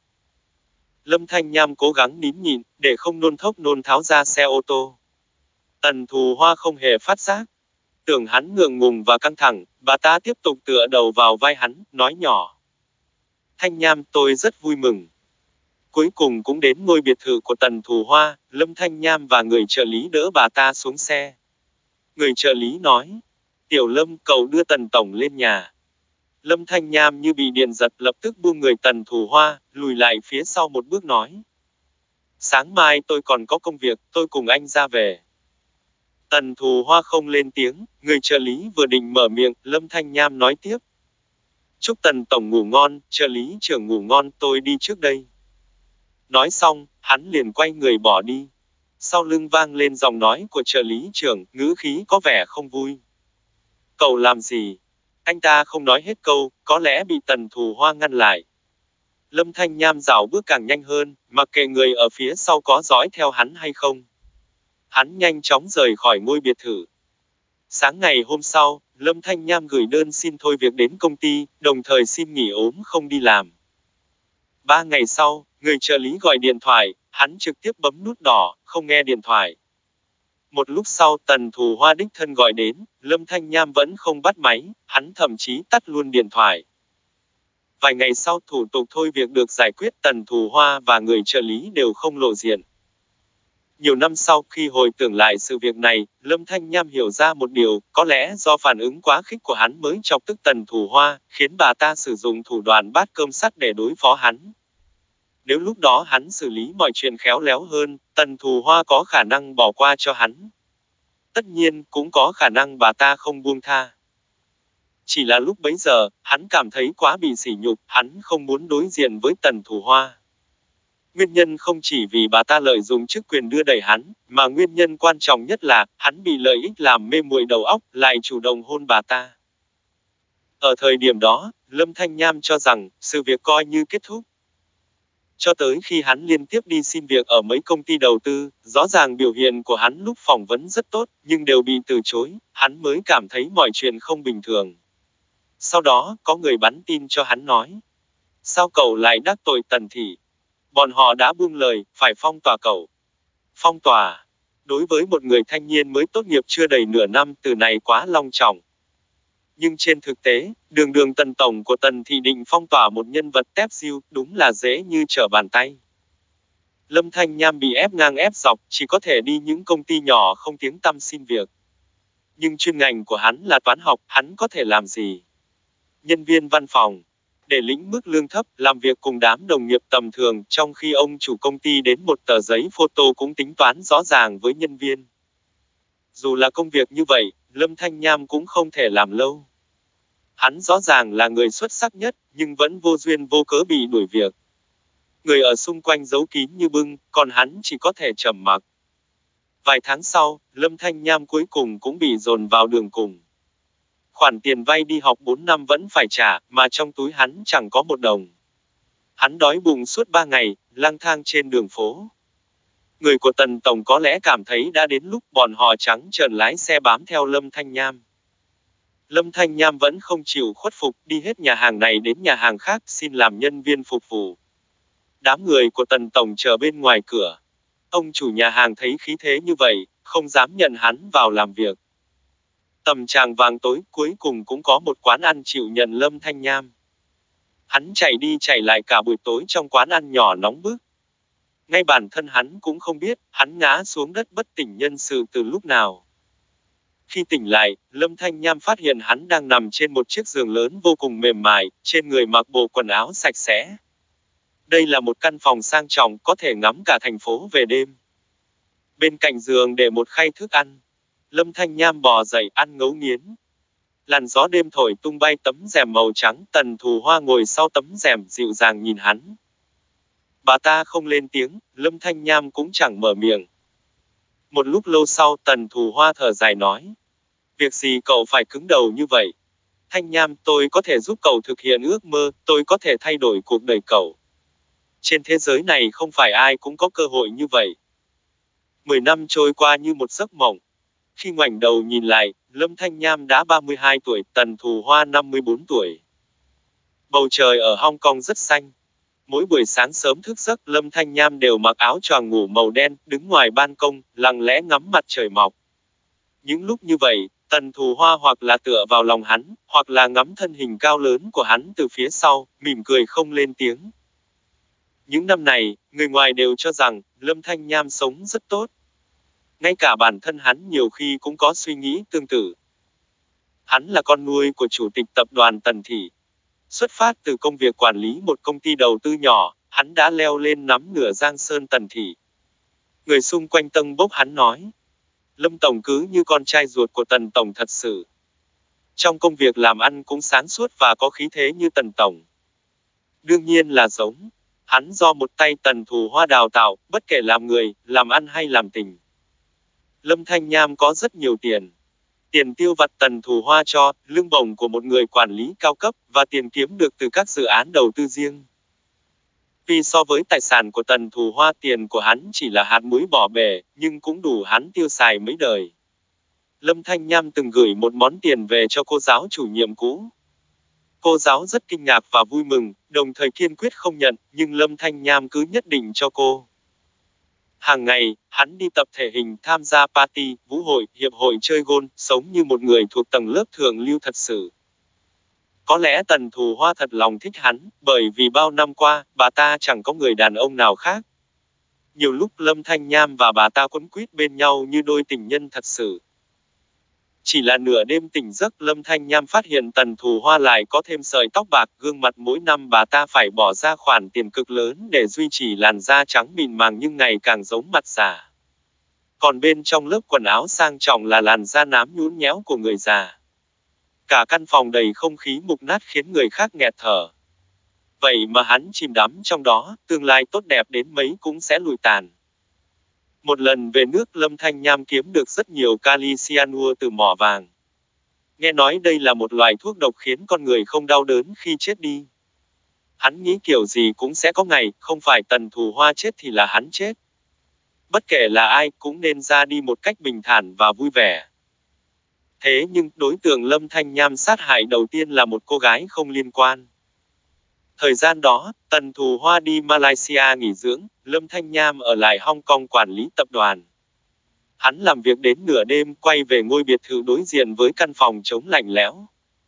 Lâm Thanh Nham cố gắng nín nhịn, để không nôn thốc nôn tháo ra xe ô tô. Tần Thù Hoa không hề phát giác. Tưởng hắn ngượng ngùng và căng thẳng, bà ta tiếp tục tựa đầu vào vai hắn, nói nhỏ. Thanh Nham, tôi rất vui mừng. Cuối cùng cũng đến ngôi biệt thự của Tần Thù Hoa, Lâm Thanh Nham và người trợ lý đỡ bà ta xuống xe. Người trợ lý nói. Tiểu Lâm, cậu đưa Tần Tổng lên nhà. Lâm Thanh Nham như bị điện giật lập tức buông người Tần Thù Hoa, lùi lại phía sau một bước nói. Sáng mai tôi còn có công việc, tôi cùng anh ra về. Tần Thù Hoa không lên tiếng, người trợ lý vừa định mở miệng, Lâm Thanh Nham nói tiếp. Chúc Tần Tổng ngủ ngon, trợ lý trưởng ngủ ngon, tôi đi trước đây. Nói xong, hắn liền quay người bỏ đi. Sau lưng vang lên giọng nói của trợ lý trưởng, ngữ khí có vẻ không vui. Cậu làm gì? Anh ta không nói hết câu, có lẽ bị Tần Thù Hoa ngăn lại. Lâm Thanh Nham dạo bước càng nhanh hơn, mặc kệ người ở phía sau có dõi theo hắn hay không. Hắn nhanh chóng rời khỏi ngôi biệt thự. Sáng ngày hôm sau, Lâm Thanh Nham gửi đơn xin thôi việc đến công ty, đồng thời xin nghỉ ốm không đi làm. Ba ngày sau, người trợ lý gọi điện thoại, hắn trực tiếp bấm nút đỏ, không nghe điện thoại. Một lúc sau Tần Thù Hoa đích thân gọi đến, Lâm Thanh Nham vẫn không bắt máy, hắn thậm chí tắt luôn điện thoại. Vài ngày sau thủ tục thôi việc được giải quyết, Tần Thù Hoa và người trợ lý đều không lộ diện. Nhiều năm sau khi hồi tưởng lại sự việc này, Lâm Thanh Nham hiểu ra một điều, có lẽ do phản ứng quá khích của hắn mới chọc tức Tần Thù Hoa, khiến bà ta sử dụng thủ đoạn bát cơm sắt để đối phó hắn. Nếu lúc đó hắn xử lý mọi chuyện khéo léo hơn, Tần Thù Hoa có khả năng bỏ qua cho hắn. Tất nhiên, cũng có khả năng bà ta không buông tha. Chỉ là lúc bấy giờ, hắn cảm thấy quá bị sỉ nhục, hắn không muốn đối diện với Tần Thù Hoa. Nguyên nhân không chỉ vì bà ta lợi dụng chức quyền đưa đẩy hắn, mà nguyên nhân quan trọng nhất là, hắn bị lợi ích làm mê muội đầu óc, lại chủ động hôn bà ta. Ở thời điểm đó, Lâm Thanh Nham cho rằng, sự việc coi như kết thúc. Cho tới khi hắn liên tiếp đi xin việc ở mấy công ty đầu tư, rõ ràng biểu hiện của hắn lúc phỏng vấn rất tốt, nhưng đều bị từ chối, hắn mới cảm thấy mọi chuyện không bình thường. Sau đó, có người bắn tin cho hắn nói. Sao cậu lại đắc tội Tần Thị? Bọn họ đã buông lời, phải phong tỏa cậu. Phong tỏa. Đối với một người thanh niên mới tốt nghiệp chưa đầy nửa năm, từ này quá long trọng. Nhưng trên thực tế, đường đường Tần Tổng của Tần Thị định phong tỏa một nhân vật tép diêu, đúng là dễ như trở bàn tay. Lâm Thanh Nham bị ép ngang ép dọc, chỉ có thể đi những công ty nhỏ không tiếng tăm xin việc. Nhưng chuyên ngành của hắn là toán học, hắn có thể làm gì? Nhân viên văn phòng. Để lĩnh mức lương thấp, làm việc cùng đám đồng nghiệp tầm thường, trong khi ông chủ công ty đến một tờ giấy photo cũng tính toán rõ ràng với nhân viên. Dù là công việc như vậy, Lâm Thanh Nham cũng không thể làm lâu. Hắn rõ ràng là người xuất sắc nhất, nhưng vẫn vô duyên vô cớ bị đuổi việc. Người ở xung quanh giấu kín như bưng, còn hắn chỉ có thể trầm mặc. Vài tháng sau, Lâm Thanh Nham cuối cùng cũng bị dồn vào đường cùng. Khoản tiền vay đi học bốn năm vẫn phải trả, mà trong túi hắn chẳng có một đồng. Hắn đói bụng suốt ba ngày, lang thang trên đường phố. Người của Tần Tổng có lẽ cảm thấy đã đến lúc bọn họ trắng trợn lái xe bám theo Lâm Thanh Nham. Lâm Thanh Nham vẫn không chịu khuất phục, đi hết nhà hàng này đến nhà hàng khác xin làm nhân viên phục vụ. Đám người của Tần tổng chờ bên ngoài cửa. Ông chủ nhà hàng thấy khí thế như vậy, không dám nhận hắn vào làm việc. Tầm chạng vạng tối, cuối cùng cũng có một quán ăn chịu nhận Lâm Thanh Nham. Hắn chạy đi chạy lại cả buổi tối trong quán ăn nhỏ nóng bức. Ngay bản thân hắn cũng không biết, hắn ngã xuống đất bất tỉnh nhân sự từ lúc nào. Khi tỉnh lại, Lâm Thanh Nham phát hiện hắn đang nằm trên một chiếc giường lớn vô cùng mềm mại, trên người mặc bộ quần áo sạch sẽ. Đây là một căn phòng sang trọng có thể ngắm cả thành phố về đêm. Bên cạnh giường để một khay thức ăn. Lâm Thanh Nham bò dậy ăn ngấu nghiến. Làn gió đêm thổi tung bay tấm rèm màu trắng, Tần Thù Hoa ngồi sau tấm rèm dịu dàng nhìn hắn. Bà ta không lên tiếng, Lâm Thanh Nham cũng chẳng mở miệng. Một lúc lâu sau Tần Thù Hoa thở dài nói. Việc gì cậu phải cứng đầu như vậy? Thanh Nham, tôi có thể giúp cậu thực hiện ước mơ, tôi có thể thay đổi cuộc đời cậu. Trên thế giới này không phải ai cũng có cơ hội như vậy. Mười năm trôi qua như một giấc mộng. Khi ngoảnh đầu nhìn lại, Lâm Thanh Nham đã ba mươi hai tuổi, Tần Thù Hoa năm mươi bốn tuổi. Bầu trời ở Hong Kong rất xanh. Mỗi buổi sáng sớm thức giấc, Lâm Thanh Nham đều mặc áo choàng ngủ màu đen, đứng ngoài ban công, lặng lẽ ngắm mặt trời mọc. Những lúc như vậy, Tần Thù Hoa hoặc là tựa vào lòng hắn, hoặc là ngắm thân hình cao lớn của hắn từ phía sau, mỉm cười không lên tiếng. Những năm này, người ngoài đều cho rằng, Lâm Thanh Nham sống rất tốt. Ngay cả bản thân hắn nhiều khi cũng có suy nghĩ tương tự. Hắn là con nuôi của chủ tịch tập đoàn Tần Thị. Xuất phát từ công việc quản lý một công ty đầu tư nhỏ, hắn đã leo lên nắm nửa Giang Sơn Tần Thị. Người xung quanh tâng bốc hắn nói. Lâm Tổng cứ như con trai ruột của Tần Tổng thật sự. Trong công việc làm ăn cũng sáng suốt và có khí thế như Tần Tổng. Đương nhiên là giống. Hắn do một tay Tần Thù Hoa đào tạo, bất kể làm người, làm ăn hay làm tình. Lâm Thanh Nham có rất nhiều tiền. Tiền tiêu vặt Tần Thù Hoa cho, lương bổng của một người quản lý cao cấp, và tiền kiếm được từ các dự án đầu tư riêng. Vì so với tài sản của Tần Thù Hoa, tiền của hắn chỉ là hạt muối bỏ bể, nhưng cũng đủ hắn tiêu xài mấy đời. Lâm Thanh Nham từng gửi một món tiền về cho cô giáo chủ nhiệm cũ. Cô giáo rất kinh ngạc và vui mừng, đồng thời kiên quyết không nhận, nhưng Lâm Thanh Nham cứ nhất định cho cô. Hàng ngày, hắn đi tập thể hình, tham gia party, vũ hội, hiệp hội chơi golf, sống như một người thuộc tầng lớp thượng lưu thật sự. Có lẽ Tần Thù Hoa thật lòng thích hắn, bởi vì bao năm qua, bà ta chẳng có người đàn ông nào khác. Nhiều lúc Lâm Thanh Nham và bà ta quấn quýt bên nhau như đôi tình nhân thật sự. Chỉ là nửa đêm tỉnh giấc, Lâm Thanh Nham phát hiện Tần Thù Hoa lại có thêm sợi tóc bạc, gương mặt mỗi năm bà ta phải bỏ ra khoản tiền cực lớn để duy trì làn da trắng mịn màng nhưng ngày càng giống mặt già. Còn bên trong lớp quần áo sang trọng là làn da nám nhũn nhẽo của người già. Cả căn phòng đầy không khí mục nát khiến người khác nghẹt thở. Vậy mà hắn chìm đắm trong đó, tương lai tốt đẹp đến mấy cũng sẽ lụi tàn. Một lần về nước, Lâm Thanh Nham kiếm được rất nhiều kali cyanua từ mỏ vàng. Nghe nói đây là một loại thuốc độc khiến con người không đau đớn khi chết đi. Hắn nghĩ kiểu gì cũng sẽ có ngày, không phải Tần Thù Hoa chết thì là hắn chết. Bất kể là ai, cũng nên ra đi một cách bình thản và vui vẻ. Thế nhưng, đối tượng Lâm Thanh Nham sát hại đầu tiên là một cô gái không liên quan. Thời gian đó, Tần Thù Hoa đi Malaysia nghỉ dưỡng, Lâm Thanh Nham ở lại Hong Kong quản lý tập đoàn. Hắn làm việc đến nửa đêm, quay về ngôi biệt thự đối diện với căn phòng trống lạnh lẽo.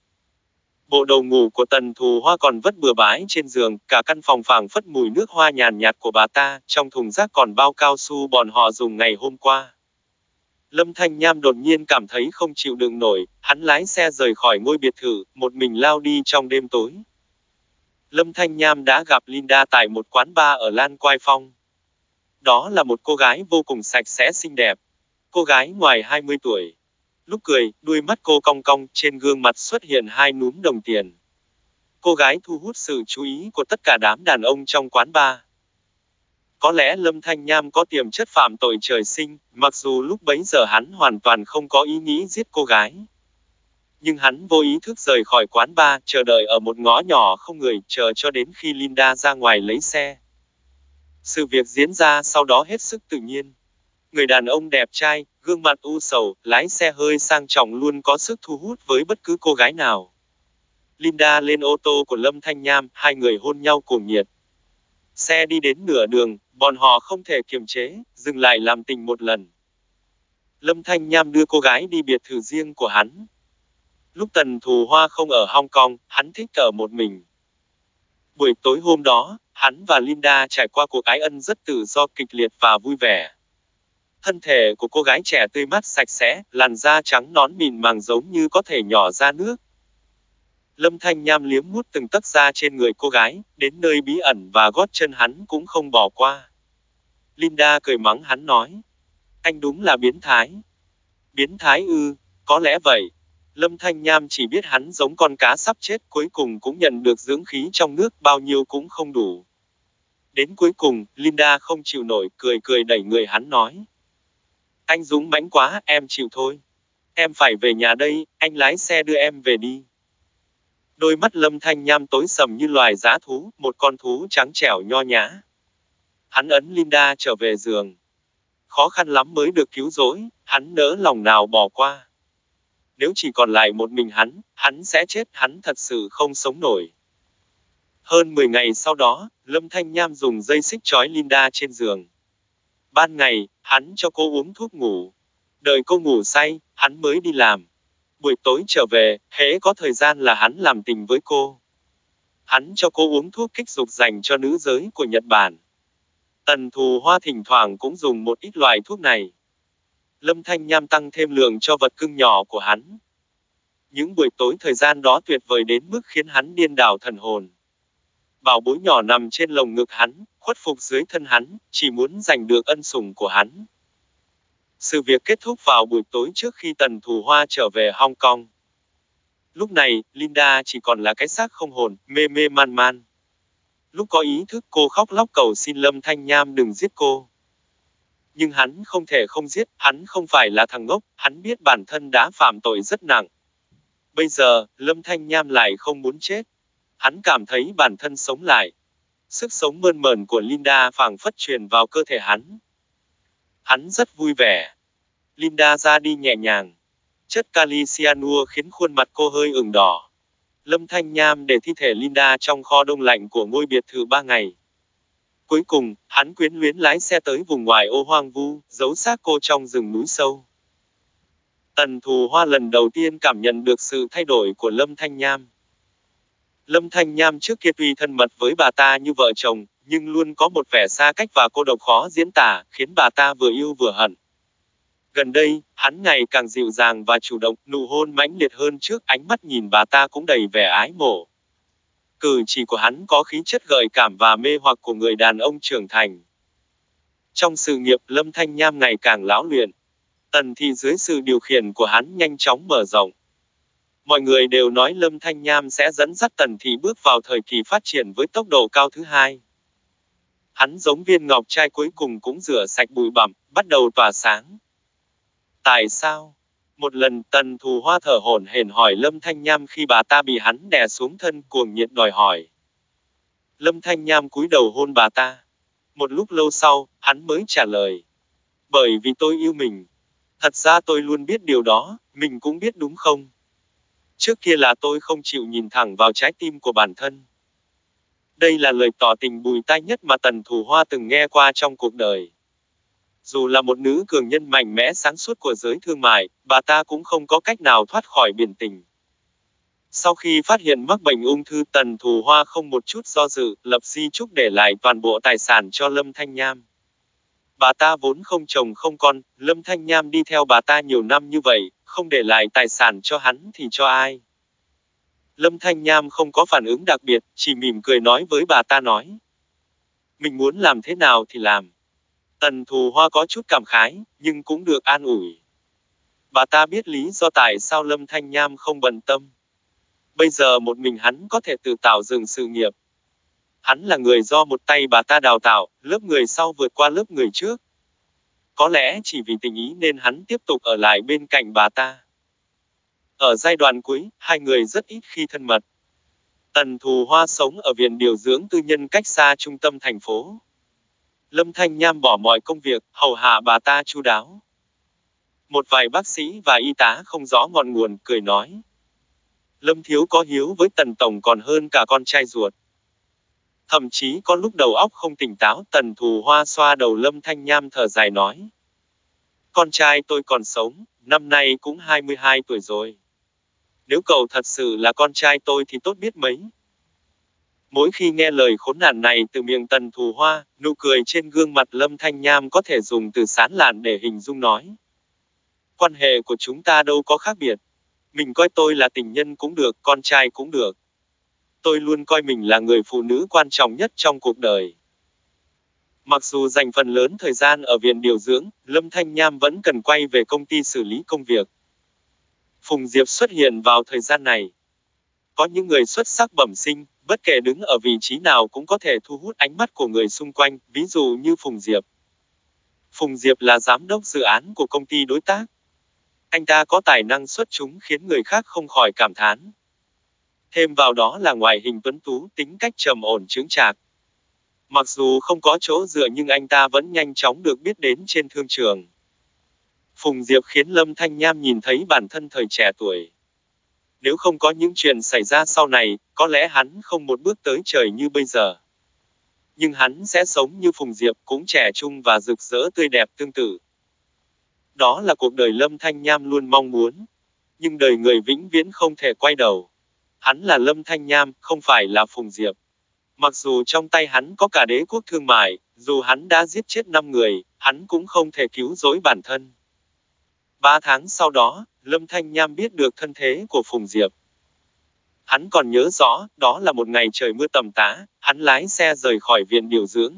Bộ đồ ngủ của Tần Thù Hoa còn vất bừa bãi trên giường, cả căn phòng phảng phất mùi nước hoa nhàn nhạt của bà ta, trong thùng rác còn bao cao su bọn họ dùng ngày hôm qua. Lâm Thanh Nham đột nhiên cảm thấy không chịu đựng nổi, hắn lái xe rời khỏi ngôi biệt thự, một mình lao đi trong đêm tối. Lâm Thanh Nham đã gặp Linda tại một quán bar ở Lan Quai Phong. Đó là một cô gái vô cùng sạch sẽ xinh đẹp. Cô gái ngoài hai mươi tuổi. Lúc cười, đuôi mắt cô cong cong, trên gương mặt xuất hiện hai núm đồng tiền. Cô gái thu hút sự chú ý của tất cả đám đàn ông trong quán bar. Có lẽ Lâm Thanh Nham có tiềm chất phạm tội trời sinh, mặc dù lúc bấy giờ hắn hoàn toàn không có ý nghĩ giết cô gái. Nhưng hắn vô ý thức rời khỏi quán bar, chờ đợi ở một ngõ nhỏ không người, chờ cho đến khi Linda ra ngoài lấy xe. Sự việc diễn ra sau đó hết sức tự nhiên. Người đàn ông đẹp trai, gương mặt u sầu, lái xe hơi sang trọng luôn có sức thu hút với bất cứ cô gái nào. Linda lên ô tô của Lâm Thanh Nham, hai người hôn nhau cuồng nhiệt. Xe đi đến nửa đường, bọn họ không thể kiềm chế, dừng lại làm tình một lần. Lâm Thanh Nham đưa cô gái đi biệt thự riêng của hắn. Lúc Tần Thù Hoa không ở Hong Kong, hắn thích ở một mình. Buổi tối hôm đó, hắn và Linda trải qua cuộc ái ân rất tự do, kịch liệt và vui vẻ. Thân thể của cô gái trẻ tươi mát sạch sẽ, làn da trắng nõn mịn màng giống như có thể nhỏ ra nước. Lâm Thanh Nham liếm mút từng tấc da trên người cô gái, đến nơi bí ẩn và gót chân hắn cũng không bỏ qua. Linda cười mắng hắn nói, anh đúng là biến thái. Biến thái ư, có lẽ vậy. Lâm Thanh Nham chỉ biết hắn giống con cá sắp chết, cuối cùng cũng nhận được dưỡng khí trong nước bao nhiêu cũng không đủ. Đến cuối cùng, Linda không chịu nổi, cười cười đẩy người hắn nói, anh dũng mãnh quá, em chịu thôi. Em phải về nhà đây, anh lái xe đưa em về đi. Đôi mắt Lâm Thanh Nham tối sầm như loài dã thú, một con thú trắng trẻo nho nhã. Hắn ấn Linda trở về giường. Khó khăn lắm mới được cứu rỗi, hắn nỡ lòng nào bỏ qua. Nếu chỉ còn lại một mình hắn, hắn sẽ chết, hắn thật sự không sống nổi. Hơn mười ngày sau đó, Lâm Thanh Nham dùng dây xích trói Linda trên giường. Ban ngày, hắn cho cô uống thuốc ngủ. Đợi cô ngủ say, hắn mới đi làm. Buổi tối trở về, hễ có thời gian là hắn làm tình với cô. Hắn cho cô uống thuốc kích dục dành cho nữ giới của Nhật Bản. Tần Thù Hoa thỉnh thoảng cũng dùng một ít loại thuốc này. Lâm Thanh Nham tăng thêm lượng cho vật cưng nhỏ của hắn. Những buổi tối thời gian đó tuyệt vời đến mức khiến hắn điên đảo thần hồn. Bảo bối nhỏ nằm trên lồng ngực hắn, khuất phục dưới thân hắn, chỉ muốn giành được ân sủng của hắn. Sự việc kết thúc vào buổi tối trước khi Tần Thù Hoa trở về Hong Kong. Lúc này, Linda chỉ còn là cái xác không hồn, mê mê man man. Lúc có ý thức cô khóc lóc cầu xin Lâm Thanh Nham đừng giết cô. Nhưng hắn không thể không giết, hắn không phải là thằng ngốc, hắn biết bản thân đã phạm tội rất nặng. Bây giờ, Lâm Thanh Nham lại không muốn chết. Hắn cảm thấy bản thân sống lại. Sức sống mơn mởn của Linda phảng phất truyền vào cơ thể hắn. Hắn rất vui vẻ. Linda ra đi nhẹ nhàng. Chất kali cyanua khiến khuôn mặt cô hơi ửng đỏ. Lâm Thanh Nham để thi thể Linda trong kho đông lạnh của ngôi biệt thự ba ngày. Cuối cùng, hắn quyến luyến lái xe tới vùng ngoài ô hoang vu, giấu xác cô trong rừng núi sâu. Tần Thù Hoa lần đầu tiên cảm nhận được sự thay đổi của Lâm Thanh Nham. Lâm Thanh Nham trước kia tuy thân mật với bà ta như vợ chồng, nhưng luôn có một vẻ xa cách và cô độc khó diễn tả, khiến bà ta vừa yêu vừa hận. Gần đây, hắn ngày càng dịu dàng và chủ động, nụ hôn mãnh liệt hơn trước, ánh mắt nhìn bà ta cũng đầy vẻ ái mộ. Cử chỉ của hắn có khí chất gợi cảm và mê hoặc của người đàn ông trưởng thành. Trong sự nghiệp, Lâm Thanh Nham ngày càng lão luyện. Tần thị dưới sự điều khiển của hắn nhanh chóng mở rộng. Mọi người đều nói Lâm Thanh Nham sẽ dẫn dắt Tần thị bước vào thời kỳ phát triển với tốc độ cao thứ hai. Hắn giống viên ngọc trai cuối cùng cũng rửa sạch bụi bặm, bắt đầu tỏa sáng. Tại sao? Một lần Tần Thù Hoa thở hổn hển hỏi Lâm Thanh Nham khi bà ta bị hắn đè xuống thân, cuồng nhiệt đòi hỏi. Lâm Thanh Nham cúi đầu hôn bà ta. Một lúc lâu sau, hắn mới trả lời. Bởi vì tôi yêu mình. Thật ra tôi luôn biết điều đó, mình cũng biết đúng không? Trước kia là tôi không chịu nhìn thẳng vào trái tim của bản thân. Đây là lời tỏ tình bùi tai nhất mà Tần Thù Hoa từng nghe qua trong cuộc đời. Dù là một nữ cường nhân mạnh mẽ sáng suốt của giới thương mại, bà ta cũng không có cách nào thoát khỏi biển tình. Sau khi phát hiện mắc bệnh ung thư, Tần Thù Hoa không một chút do dự, lập di chúc để lại toàn bộ tài sản cho Lâm Thanh Nham. Bà ta vốn không chồng không con, Lâm Thanh Nham đi theo bà ta nhiều năm như vậy, không để lại tài sản cho hắn thì cho ai? Lâm Thanh Nham không có phản ứng đặc biệt, chỉ mỉm cười nói với bà ta nói. Mình muốn làm thế nào thì làm. Tần Thù Hoa có chút cảm khái, nhưng cũng được an ủi. Bà ta biết lý do tại sao Lâm Thanh Nham không bận tâm. Bây giờ một mình hắn có thể tự tạo dựng sự nghiệp. Hắn là người do một tay bà ta đào tạo, lớp người sau vượt qua lớp người trước. Có lẽ chỉ vì tình ý nên hắn tiếp tục ở lại bên cạnh bà ta. Ở giai đoạn cuối, hai người rất ít khi thân mật. Tần Thù Hoa sống ở viện điều dưỡng tư nhân cách xa trung tâm thành phố. Lâm Thanh Nham bỏ mọi công việc, hầu hạ bà ta chu đáo. Một vài bác sĩ và y tá không rõ ngọn nguồn, cười nói. Lâm thiếu có hiếu với Tần Tổng còn hơn cả con trai ruột. Thậm chí có lúc đầu óc không tỉnh táo, Tần Thù Hoa xoa đầu Lâm Thanh Nham thở dài nói. Con trai tôi còn sống, năm nay cũng hai mươi hai tuổi rồi. Nếu cậu thật sự là con trai tôi thì tốt biết mấy. Mỗi khi nghe lời khốn nạn này từ miệng Tần Thù Hoa, nụ cười trên gương mặt Lâm Thanh Nham có thể dùng từ sán lạn để hình dung nói. Quan hệ của chúng ta đâu có khác biệt. Mình coi tôi là tình nhân cũng được, con trai cũng được. Tôi luôn coi mình là người phụ nữ quan trọng nhất trong cuộc đời. Mặc dù dành phần lớn thời gian ở viện điều dưỡng, Lâm Thanh Nham vẫn cần quay về công ty xử lý công việc. Phùng Diệp xuất hiện vào thời gian này. Có những người xuất sắc bẩm sinh, bất kể đứng ở vị trí nào cũng có thể thu hút ánh mắt của người xung quanh, ví dụ như Phùng Diệp. Phùng Diệp là giám đốc dự án của công ty đối tác. Anh ta có tài năng xuất chúng khiến người khác không khỏi cảm thán. Thêm vào đó là ngoại hình tuấn tú, tính cách trầm ổn chững chạc. Mặc dù không có chỗ dựa nhưng anh ta vẫn nhanh chóng được biết đến trên thương trường. Phùng Diệp khiến Lâm Thanh Nham nhìn thấy bản thân thời trẻ tuổi. Nếu không có những chuyện xảy ra sau này, có lẽ hắn không một bước tới trời như bây giờ. Nhưng hắn sẽ sống như Phùng Diệp, cũng trẻ trung và rực rỡ tươi đẹp tương tự. Đó là cuộc đời Lâm Thanh Nham luôn mong muốn. Nhưng đời người vĩnh viễn không thể quay đầu. Hắn là Lâm Thanh Nham, không phải là Phùng Diệp. Mặc dù trong tay hắn có cả đế quốc thương mại, dù hắn đã giết chết năm người, hắn cũng không thể cứu rỗi bản thân. Ba tháng sau đó, Lâm Thanh Nham biết được thân thế của Phùng Diệp. Hắn còn nhớ rõ, đó là một ngày trời mưa tầm tã, hắn lái xe rời khỏi viện điều dưỡng.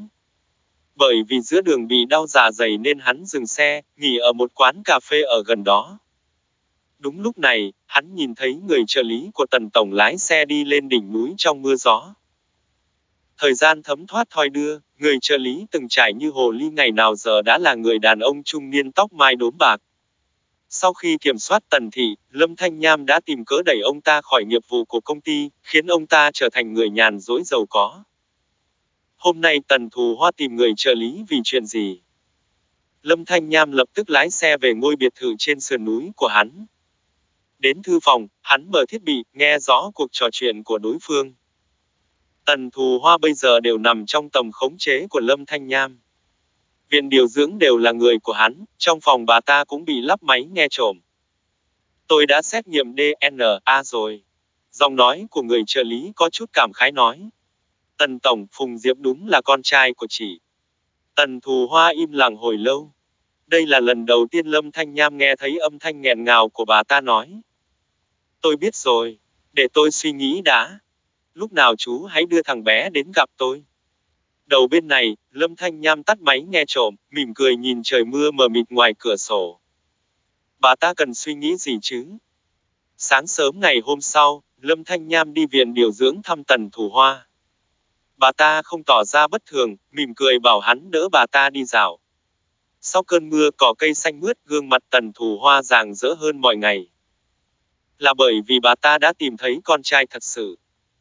Bởi vì giữa đường bị đau dạ dày nên hắn dừng xe, nghỉ ở một quán cà phê ở gần đó. Đúng lúc này, hắn nhìn thấy người trợ lý của Tần Tổng lái xe đi lên đỉnh núi trong mưa gió. Thời gian thấm thoát thoi đưa, người trợ lý từng trải như hồ ly ngày nào giờ đã là người đàn ông trung niên tóc mai đốm bạc. Sau khi kiểm soát Tần Thị, Lâm Thanh Nham đã tìm cớ đẩy ông ta khỏi nghiệp vụ của công ty, khiến ông ta trở thành người nhàn rỗi giàu có. Hôm nay Tần Thù Hoa tìm người trợ lý vì chuyện gì? Lâm Thanh Nham lập tức lái xe về ngôi biệt thự trên sườn núi của hắn. Đến thư phòng, hắn mở thiết bị, nghe rõ cuộc trò chuyện của đối phương. Tần Thù Hoa bây giờ đều nằm trong tầm khống chế của Lâm Thanh Nham. Viện điều dưỡng đều là người của hắn, trong phòng bà ta cũng bị lắp máy nghe trộm. Tôi đã xét nghiệm đê en a rồi. Giọng nói của người trợ lý có chút cảm khái nói. Tần Tổng, Phùng Diệp đúng là con trai của chị. Tần Thù Hoa im lặng hồi lâu. Đây là lần đầu tiên Lâm Thanh Nham nghe thấy âm thanh nghẹn ngào của bà ta nói. Tôi biết rồi, để tôi suy nghĩ đã. Lúc nào chú hãy đưa thằng bé đến gặp tôi. Đầu bên này, Lâm Thanh Nham tắt máy nghe trộm, mỉm cười nhìn trời mưa mờ mịt ngoài cửa sổ. Bà ta cần suy nghĩ gì chứ? Sáng sớm ngày hôm sau, Lâm Thanh Nham đi viện điều dưỡng thăm Tần Thù Hoa. Bà ta không tỏ ra bất thường, mỉm cười bảo hắn đỡ bà ta đi dạo. Sau cơn mưa cỏ cây xanh mướt, gương mặt Tần Thù Hoa rạng rỡ hơn mọi ngày. Là bởi vì bà ta đã tìm thấy con trai thật sự.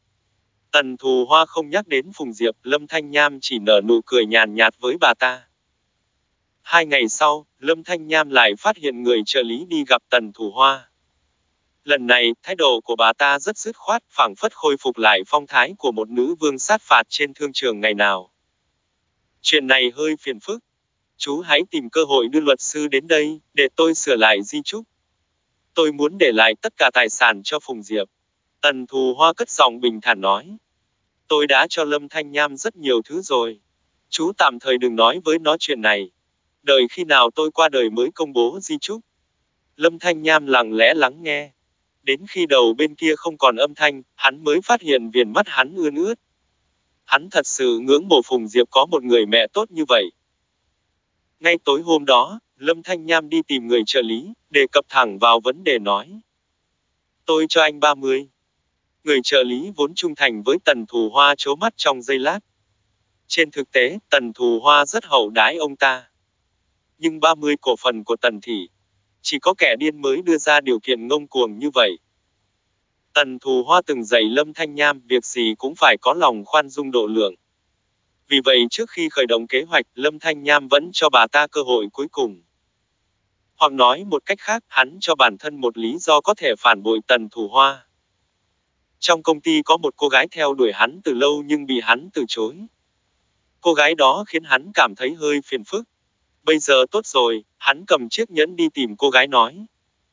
Tần Thù Hoa không nhắc đến Phùng Diệp, Lâm Thanh Nham chỉ nở nụ cười nhàn nhạt với bà ta. Hai ngày sau, Lâm Thanh Nham lại phát hiện người trợ lý đi gặp Tần Thù Hoa. Lần này, thái độ của bà ta rất dứt khoát, phảng phất khôi phục lại phong thái của một nữ vương sát phạt trên thương trường ngày nào. Chuyện này hơi phiền phức. Chú hãy tìm cơ hội đưa luật sư đến đây, để tôi sửa lại di chúc. Tôi muốn để lại tất cả tài sản cho Phùng Diệp. Tần Thù Hoa cất giọng bình thản nói. Tôi đã cho Lâm Thanh Nham rất nhiều thứ rồi. Chú tạm thời đừng nói với nó chuyện này. Đợi khi nào tôi qua đời mới công bố di chúc. Lâm Thanh Nham lặng lẽ lắng nghe. Đến khi đầu bên kia không còn âm thanh, hắn mới phát hiện viền mắt hắn ươn ướt. Hắn thật sự ngưỡng mộ Phùng Diệp có một người mẹ tốt như vậy. Ngay tối hôm đó, Lâm Thanh Nham đi tìm người trợ lý, đề cập thẳng vào vấn đề nói. Tôi cho anh ba mươi. Người trợ lý vốn trung thành với Tần Thù Hoa trố mắt trong giây lát. Trên thực tế, Tần Thù Hoa rất hậu đãi ông ta. Nhưng ba mươi cổ phần của Tần Thị, chỉ có kẻ điên mới đưa ra điều kiện ngông cuồng như vậy. Tần Thù Hoa từng dạy Lâm Thanh Nham việc gì cũng phải có lòng khoan dung độ lượng. Vì vậy trước khi khởi động kế hoạch, Lâm Thanh Nham vẫn cho bà ta cơ hội cuối cùng. Hoặc nói một cách khác, hắn cho bản thân một lý do có thể phản bội Tần Thù Hoa. Trong công ty có một cô gái theo đuổi hắn từ lâu nhưng bị hắn từ chối. Cô gái đó khiến hắn cảm thấy hơi phiền phức. Bây giờ tốt rồi, hắn cầm chiếc nhẫn đi tìm cô gái nói.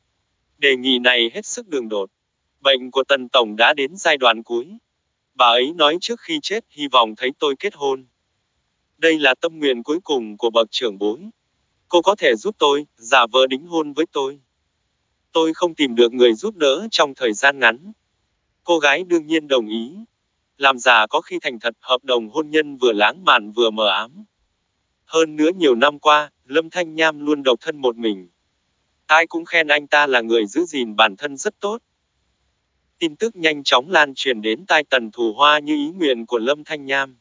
Đề nghị này hết sức đường đột. Bệnh của Tần Tổng đã đến giai đoạn cuối. Bà ấy nói trước khi chết hy vọng thấy tôi kết hôn. Đây là tâm nguyện cuối cùng của bậc trưởng bối. Cô có thể giúp tôi, giả vờ đính hôn với tôi. Tôi không tìm được người giúp đỡ trong thời gian ngắn. Cô gái đương nhiên đồng ý. Làm giả có khi thành thật, hợp đồng hôn nhân vừa lãng mạn vừa mờ ám. Hơn nữa nhiều năm qua, Lâm Thanh Nham luôn độc thân một mình. Ai cũng khen anh ta là người giữ gìn bản thân rất tốt. Tin tức nhanh chóng lan truyền đến tai Tần Thù Hoa như ý nguyện của Lâm Thanh Nham.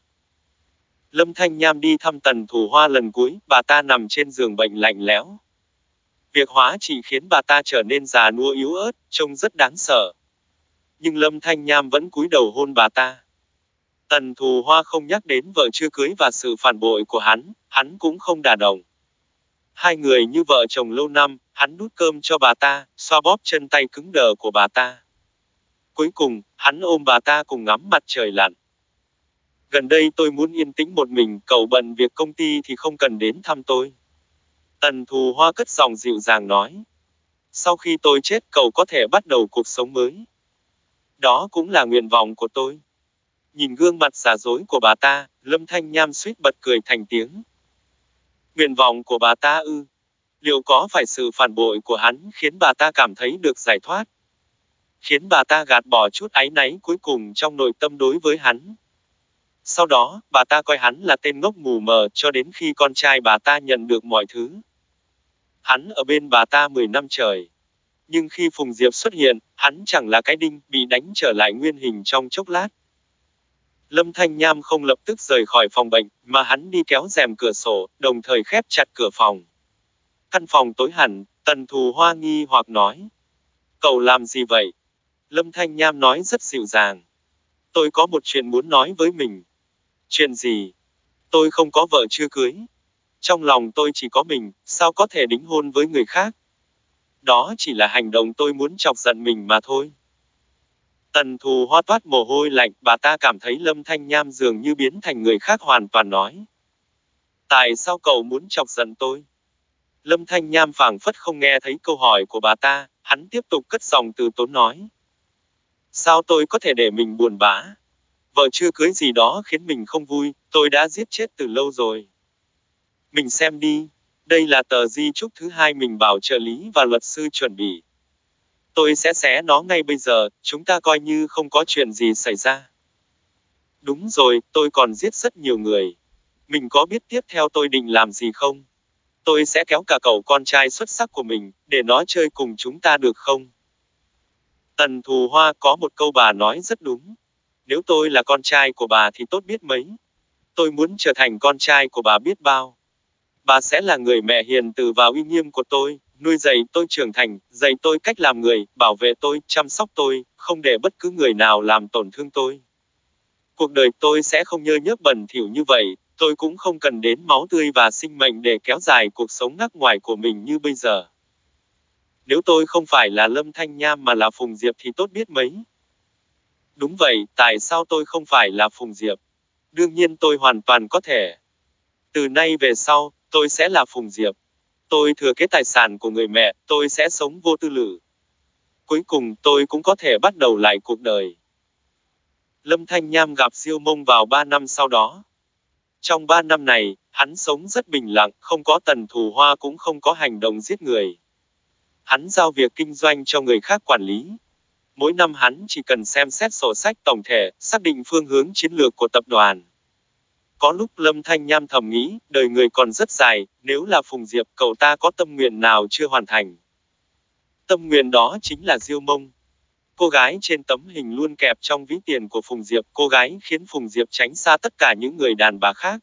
Lâm Thanh Nham đi thăm Tần Thù Hoa lần cuối, bà ta nằm trên giường bệnh lạnh lẽo. Việc hóa trị khiến bà ta trở nên già nua yếu ớt, trông rất đáng sợ. Nhưng Lâm Thanh Nham vẫn cúi đầu hôn bà ta. Tần Thù Hoa không nhắc đến vợ chưa cưới và sự phản bội của hắn, hắn cũng không đả động. Hai người như vợ chồng lâu năm, hắn đút cơm cho bà ta, xoa bóp chân tay cứng đờ của bà ta. Cuối cùng, hắn ôm bà ta cùng ngắm mặt trời lặn. Gần đây tôi muốn yên tĩnh một mình, cậu bận việc công ty thì không cần đến thăm tôi. Tần Thù Hoa cất giọng dịu dàng nói. Sau khi tôi chết cậu có thể bắt đầu cuộc sống mới. Đó cũng là nguyện vọng của tôi. Nhìn gương mặt giả dối của bà ta, Lâm Thanh Nham suýt bật cười thành tiếng. Nguyện vọng của bà ta ư? Liệu có phải sự phản bội của hắn khiến bà ta cảm thấy được giải thoát? Khiến bà ta gạt bỏ chút áy náy cuối cùng trong nội tâm đối với hắn. Sau đó, bà ta coi hắn là tên ngốc mù mờ cho đến khi con trai bà ta nhận được mọi thứ. Hắn ở bên bà ta mười năm trời. Nhưng khi Phùng Diệp xuất hiện, hắn chẳng là cái đinh, bị đánh trở lại nguyên hình trong chốc lát. Lâm Thanh Nham không lập tức rời khỏi phòng bệnh, mà hắn đi kéo rèm cửa sổ, đồng thời khép chặt cửa phòng. Căn phòng tối hẳn, Tần Thù Hoa nghi hoặc nói. Cậu làm gì vậy? Lâm Thanh Nham nói rất dịu dàng. Tôi có một chuyện muốn nói với mình. Chuyện gì? Tôi không có vợ chưa cưới. Trong lòng tôi chỉ có mình, sao có thể đính hôn với người khác? Đó chỉ là hành động tôi muốn chọc giận mình mà thôi. Tần Thù Hoa toát mồ hôi lạnh, bà ta cảm thấy Lâm Thanh Nham dường như biến thành người khác hoàn toàn nói. Tại sao cậu muốn chọc giận tôi? Lâm Thanh Nham phảng phất không nghe thấy câu hỏi của bà ta, hắn tiếp tục cất giọng từ tốn nói. Sao tôi có thể để mình buồn bã? Vợ chưa cưới gì đó khiến mình không vui, tôi đã giết chết từ lâu rồi. Mình xem đi, đây là tờ di chúc thứ hai mình bảo trợ lý và luật sư chuẩn bị. Tôi sẽ xé nó ngay bây giờ, chúng ta coi như không có chuyện gì xảy ra. Đúng rồi, tôi còn giết rất nhiều người. Mình có biết tiếp theo tôi định làm gì không? Tôi sẽ kéo cả cậu con trai xuất sắc của mình, để nó chơi cùng chúng ta được không? Tần Thù Hoa có một câu bà nói rất đúng. Nếu tôi là con trai của bà thì tốt biết mấy. Tôi muốn trở thành con trai của bà biết bao. Bà sẽ là người mẹ hiền từ và uy nghiêm của tôi, nuôi dạy tôi trưởng thành, dạy tôi cách làm người, bảo vệ tôi, chăm sóc tôi, không để bất cứ người nào làm tổn thương tôi. Cuộc đời tôi sẽ không nhơ nhớp bẩn thỉu như vậy, tôi cũng không cần đến máu tươi và sinh mệnh để kéo dài cuộc sống ngắc ngoài của mình như bây giờ. Nếu tôi không phải là Lâm Thanh Nham mà là Phùng Diệp thì tốt biết mấy. Đúng vậy, tại sao tôi không phải là Phùng Diệp? Đương nhiên tôi hoàn toàn có thể. Từ nay về sau, tôi sẽ là Phùng Diệp. Tôi thừa kế tài sản của người mẹ, tôi sẽ sống vô tư lự. Cuối cùng tôi cũng có thể bắt đầu lại cuộc đời. Lâm Thanh Nham gặp Diêu Mông vào ba năm sau đó. Trong ba năm này, hắn sống rất bình lặng, không có Tần Thù Hoa cũng không có hành động giết người. Hắn giao việc kinh doanh cho người khác quản lý. Mỗi năm hắn chỉ cần xem xét sổ sách tổng thể, xác định phương hướng chiến lược của tập đoàn. Có lúc Lâm Thanh Nham thầm nghĩ, đời người còn rất dài, nếu là Phùng Diệp cậu ta có tâm nguyện nào chưa hoàn thành. Tâm nguyện đó chính là Diêu Mông. Cô gái trên tấm hình luôn kẹp trong ví tiền của Phùng Diệp, cô gái khiến Phùng Diệp tránh xa tất cả những người đàn bà khác.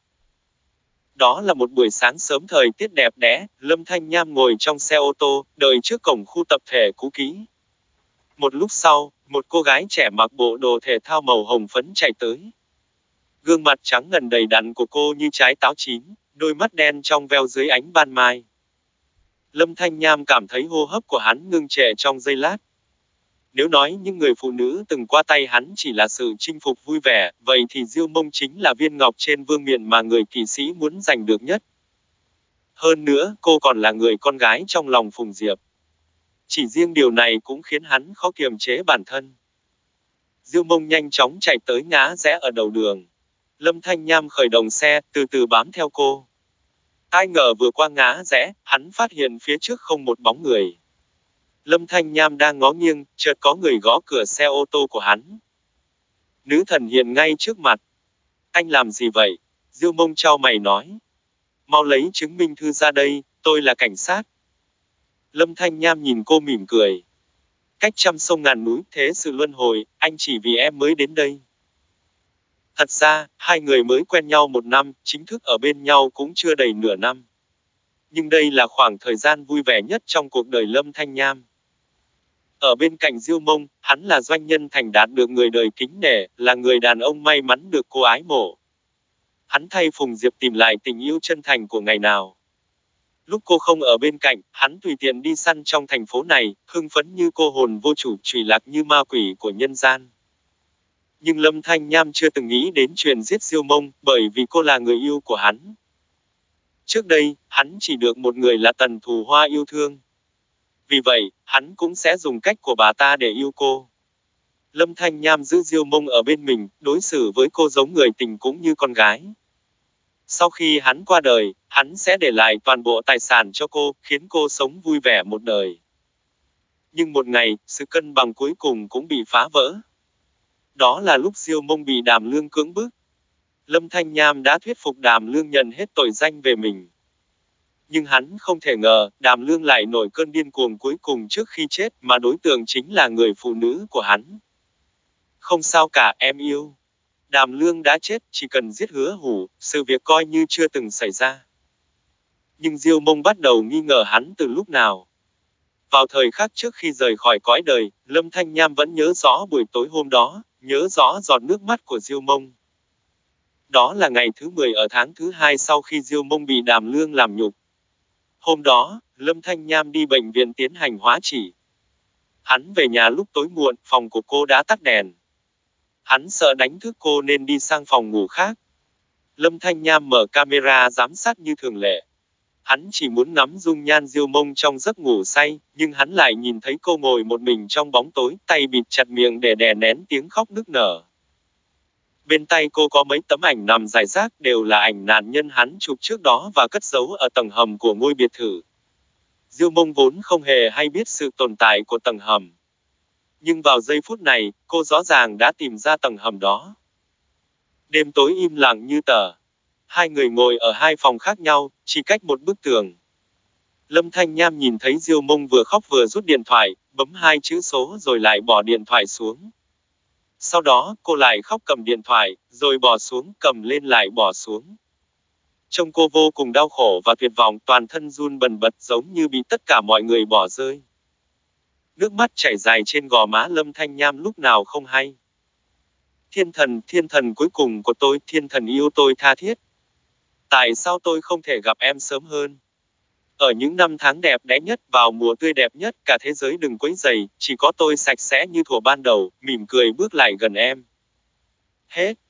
Đó là một buổi sáng sớm thời tiết đẹp đẽ, Lâm Thanh Nham ngồi trong xe ô tô, đợi trước cổng khu tập thể cũ kỹ. Một lúc sau, một cô gái trẻ mặc bộ đồ thể thao màu hồng phấn chạy tới. Gương mặt trắng ngần đầy đặn của cô như trái táo chín, đôi mắt đen trong veo dưới ánh ban mai. Lâm Thanh Nham cảm thấy hô hấp của hắn ngưng trệ trong giây lát. Nếu nói những người phụ nữ từng qua tay hắn chỉ là sự chinh phục vui vẻ, vậy thì Diêu Mông chính là viên ngọc trên vương miện mà người kỵ sĩ muốn giành được nhất. Hơn nữa, cô còn là người con gái trong lòng Phùng Diệp. Chỉ riêng điều này cũng khiến hắn khó kiềm chế bản thân. Diêu Mông nhanh chóng chạy tới ngã rẽ ở đầu đường. Lâm Thanh Nham khởi động xe, từ từ bám theo cô. Ai ngờ vừa qua ngã rẽ, hắn phát hiện phía trước không một bóng người. Lâm Thanh Nham đang ngó nghiêng, chợt có người gõ cửa xe ô tô của hắn. Nữ thần hiện ngay trước mặt. Anh làm gì vậy? Diêu Mông chau mày nói. Mau lấy chứng minh thư ra đây, tôi là cảnh sát. Lâm Thanh Nham nhìn cô mỉm cười. Cách trăm sông ngàn núi, thế sự luân hồi, anh chỉ vì em mới đến đây. Thật ra, hai người mới quen nhau một năm, chính thức ở bên nhau cũng chưa đầy nửa năm. Nhưng đây là khoảng thời gian vui vẻ nhất trong cuộc đời Lâm Thanh Nham. Ở bên cạnh Diêu Mông, hắn là doanh nhân thành đạt được người đời kính nể, là người đàn ông may mắn được cô ái mộ. Hắn thay Phùng Diệp tìm lại tình yêu chân thành của ngày nào. Lúc cô không ở bên cạnh, hắn tùy tiện đi săn trong thành phố này, hưng phấn như cô hồn vô chủ, trụy lạc như ma quỷ của nhân gian. Nhưng Lâm Thanh Nham chưa từng nghĩ đến chuyện giết Diêu Mông, bởi vì cô là người yêu của hắn. Trước đây, hắn chỉ được một người là Tần Thù Hoa yêu thương. Vì vậy, hắn cũng sẽ dùng cách của bà ta để yêu cô. Lâm Thanh Nham giữ Diêu Mông ở bên mình, đối xử với cô giống người tình cũng như con gái. Sau khi hắn qua đời, hắn sẽ để lại toàn bộ tài sản cho cô, khiến cô sống vui vẻ một đời. Nhưng một ngày, sự cân bằng cuối cùng cũng bị phá vỡ. Đó là lúc Diêu Mông bị Đàm Lương cưỡng bức. Lâm Thanh Nham đã thuyết phục Đàm Lương nhận hết tội danh về mình. Nhưng hắn không thể ngờ, Đàm Lương lại nổi cơn điên cuồng cuối cùng trước khi chết, mà đối tượng chính là người phụ nữ của hắn. Không sao cả, em yêu. Đàm Lương đã chết, chỉ cần giết Hứa Hủ, sự việc coi như chưa từng xảy ra. Nhưng Diêu Mông bắt đầu nghi ngờ hắn từ lúc nào. Vào thời khắc trước khi rời khỏi cõi đời, Lâm Thanh Nham vẫn nhớ rõ buổi tối hôm đó, nhớ rõ giọt nước mắt của Diêu Mông. Đó là ngày thứ mười ở tháng thứ hai sau khi Diêu Mông bị Đàm Lương làm nhục. Hôm đó, Lâm Thanh Nham đi bệnh viện tiến hành hóa trị. Hắn về nhà lúc tối muộn, phòng của cô đã tắt đèn. Hắn sợ đánh thức cô nên đi sang phòng ngủ khác. Lâm Thanh Nham mở camera giám sát như thường lệ. Hắn chỉ muốn ngắm dung nhan Diêu Mông trong giấc ngủ say, nhưng hắn lại nhìn thấy cô ngồi một mình trong bóng tối, tay bịt chặt miệng để đè nén tiếng khóc nức nở. Bên tay cô có mấy tấm ảnh nằm rải rác, đều là ảnh nạn nhân hắn chụp trước đó và cất giấu ở tầng hầm của ngôi biệt thự. Diêu Mông vốn không hề hay biết sự tồn tại của tầng hầm. Nhưng vào giây phút này, cô rõ ràng đã tìm ra tầng hầm đó. Đêm tối im lặng như tờ. Hai người ngồi ở hai phòng khác nhau, chỉ cách một bức tường. Lâm Thanh Nham nhìn thấy Diêu Mông vừa khóc vừa rút điện thoại, bấm hai chữ số rồi lại bỏ điện thoại xuống. Sau đó, cô lại khóc cầm điện thoại, rồi bỏ xuống, cầm lên lại bỏ xuống. Trông cô vô cùng đau khổ và tuyệt vọng, toàn thân run bần bật giống như bị tất cả mọi người bỏ rơi. Nước mắt chảy dài trên gò má Lâm Thanh Nham lúc nào không hay. Thiên thần, thiên thần cuối cùng của tôi, thiên thần yêu tôi tha thiết. Tại sao tôi không thể gặp em sớm hơn? Ở những năm tháng đẹp đẽ nhất, vào mùa tươi đẹp nhất, cả thế giới đừng quấy rầy, chỉ có tôi sạch sẽ như thuở ban đầu, mỉm cười bước lại gần em. Hết.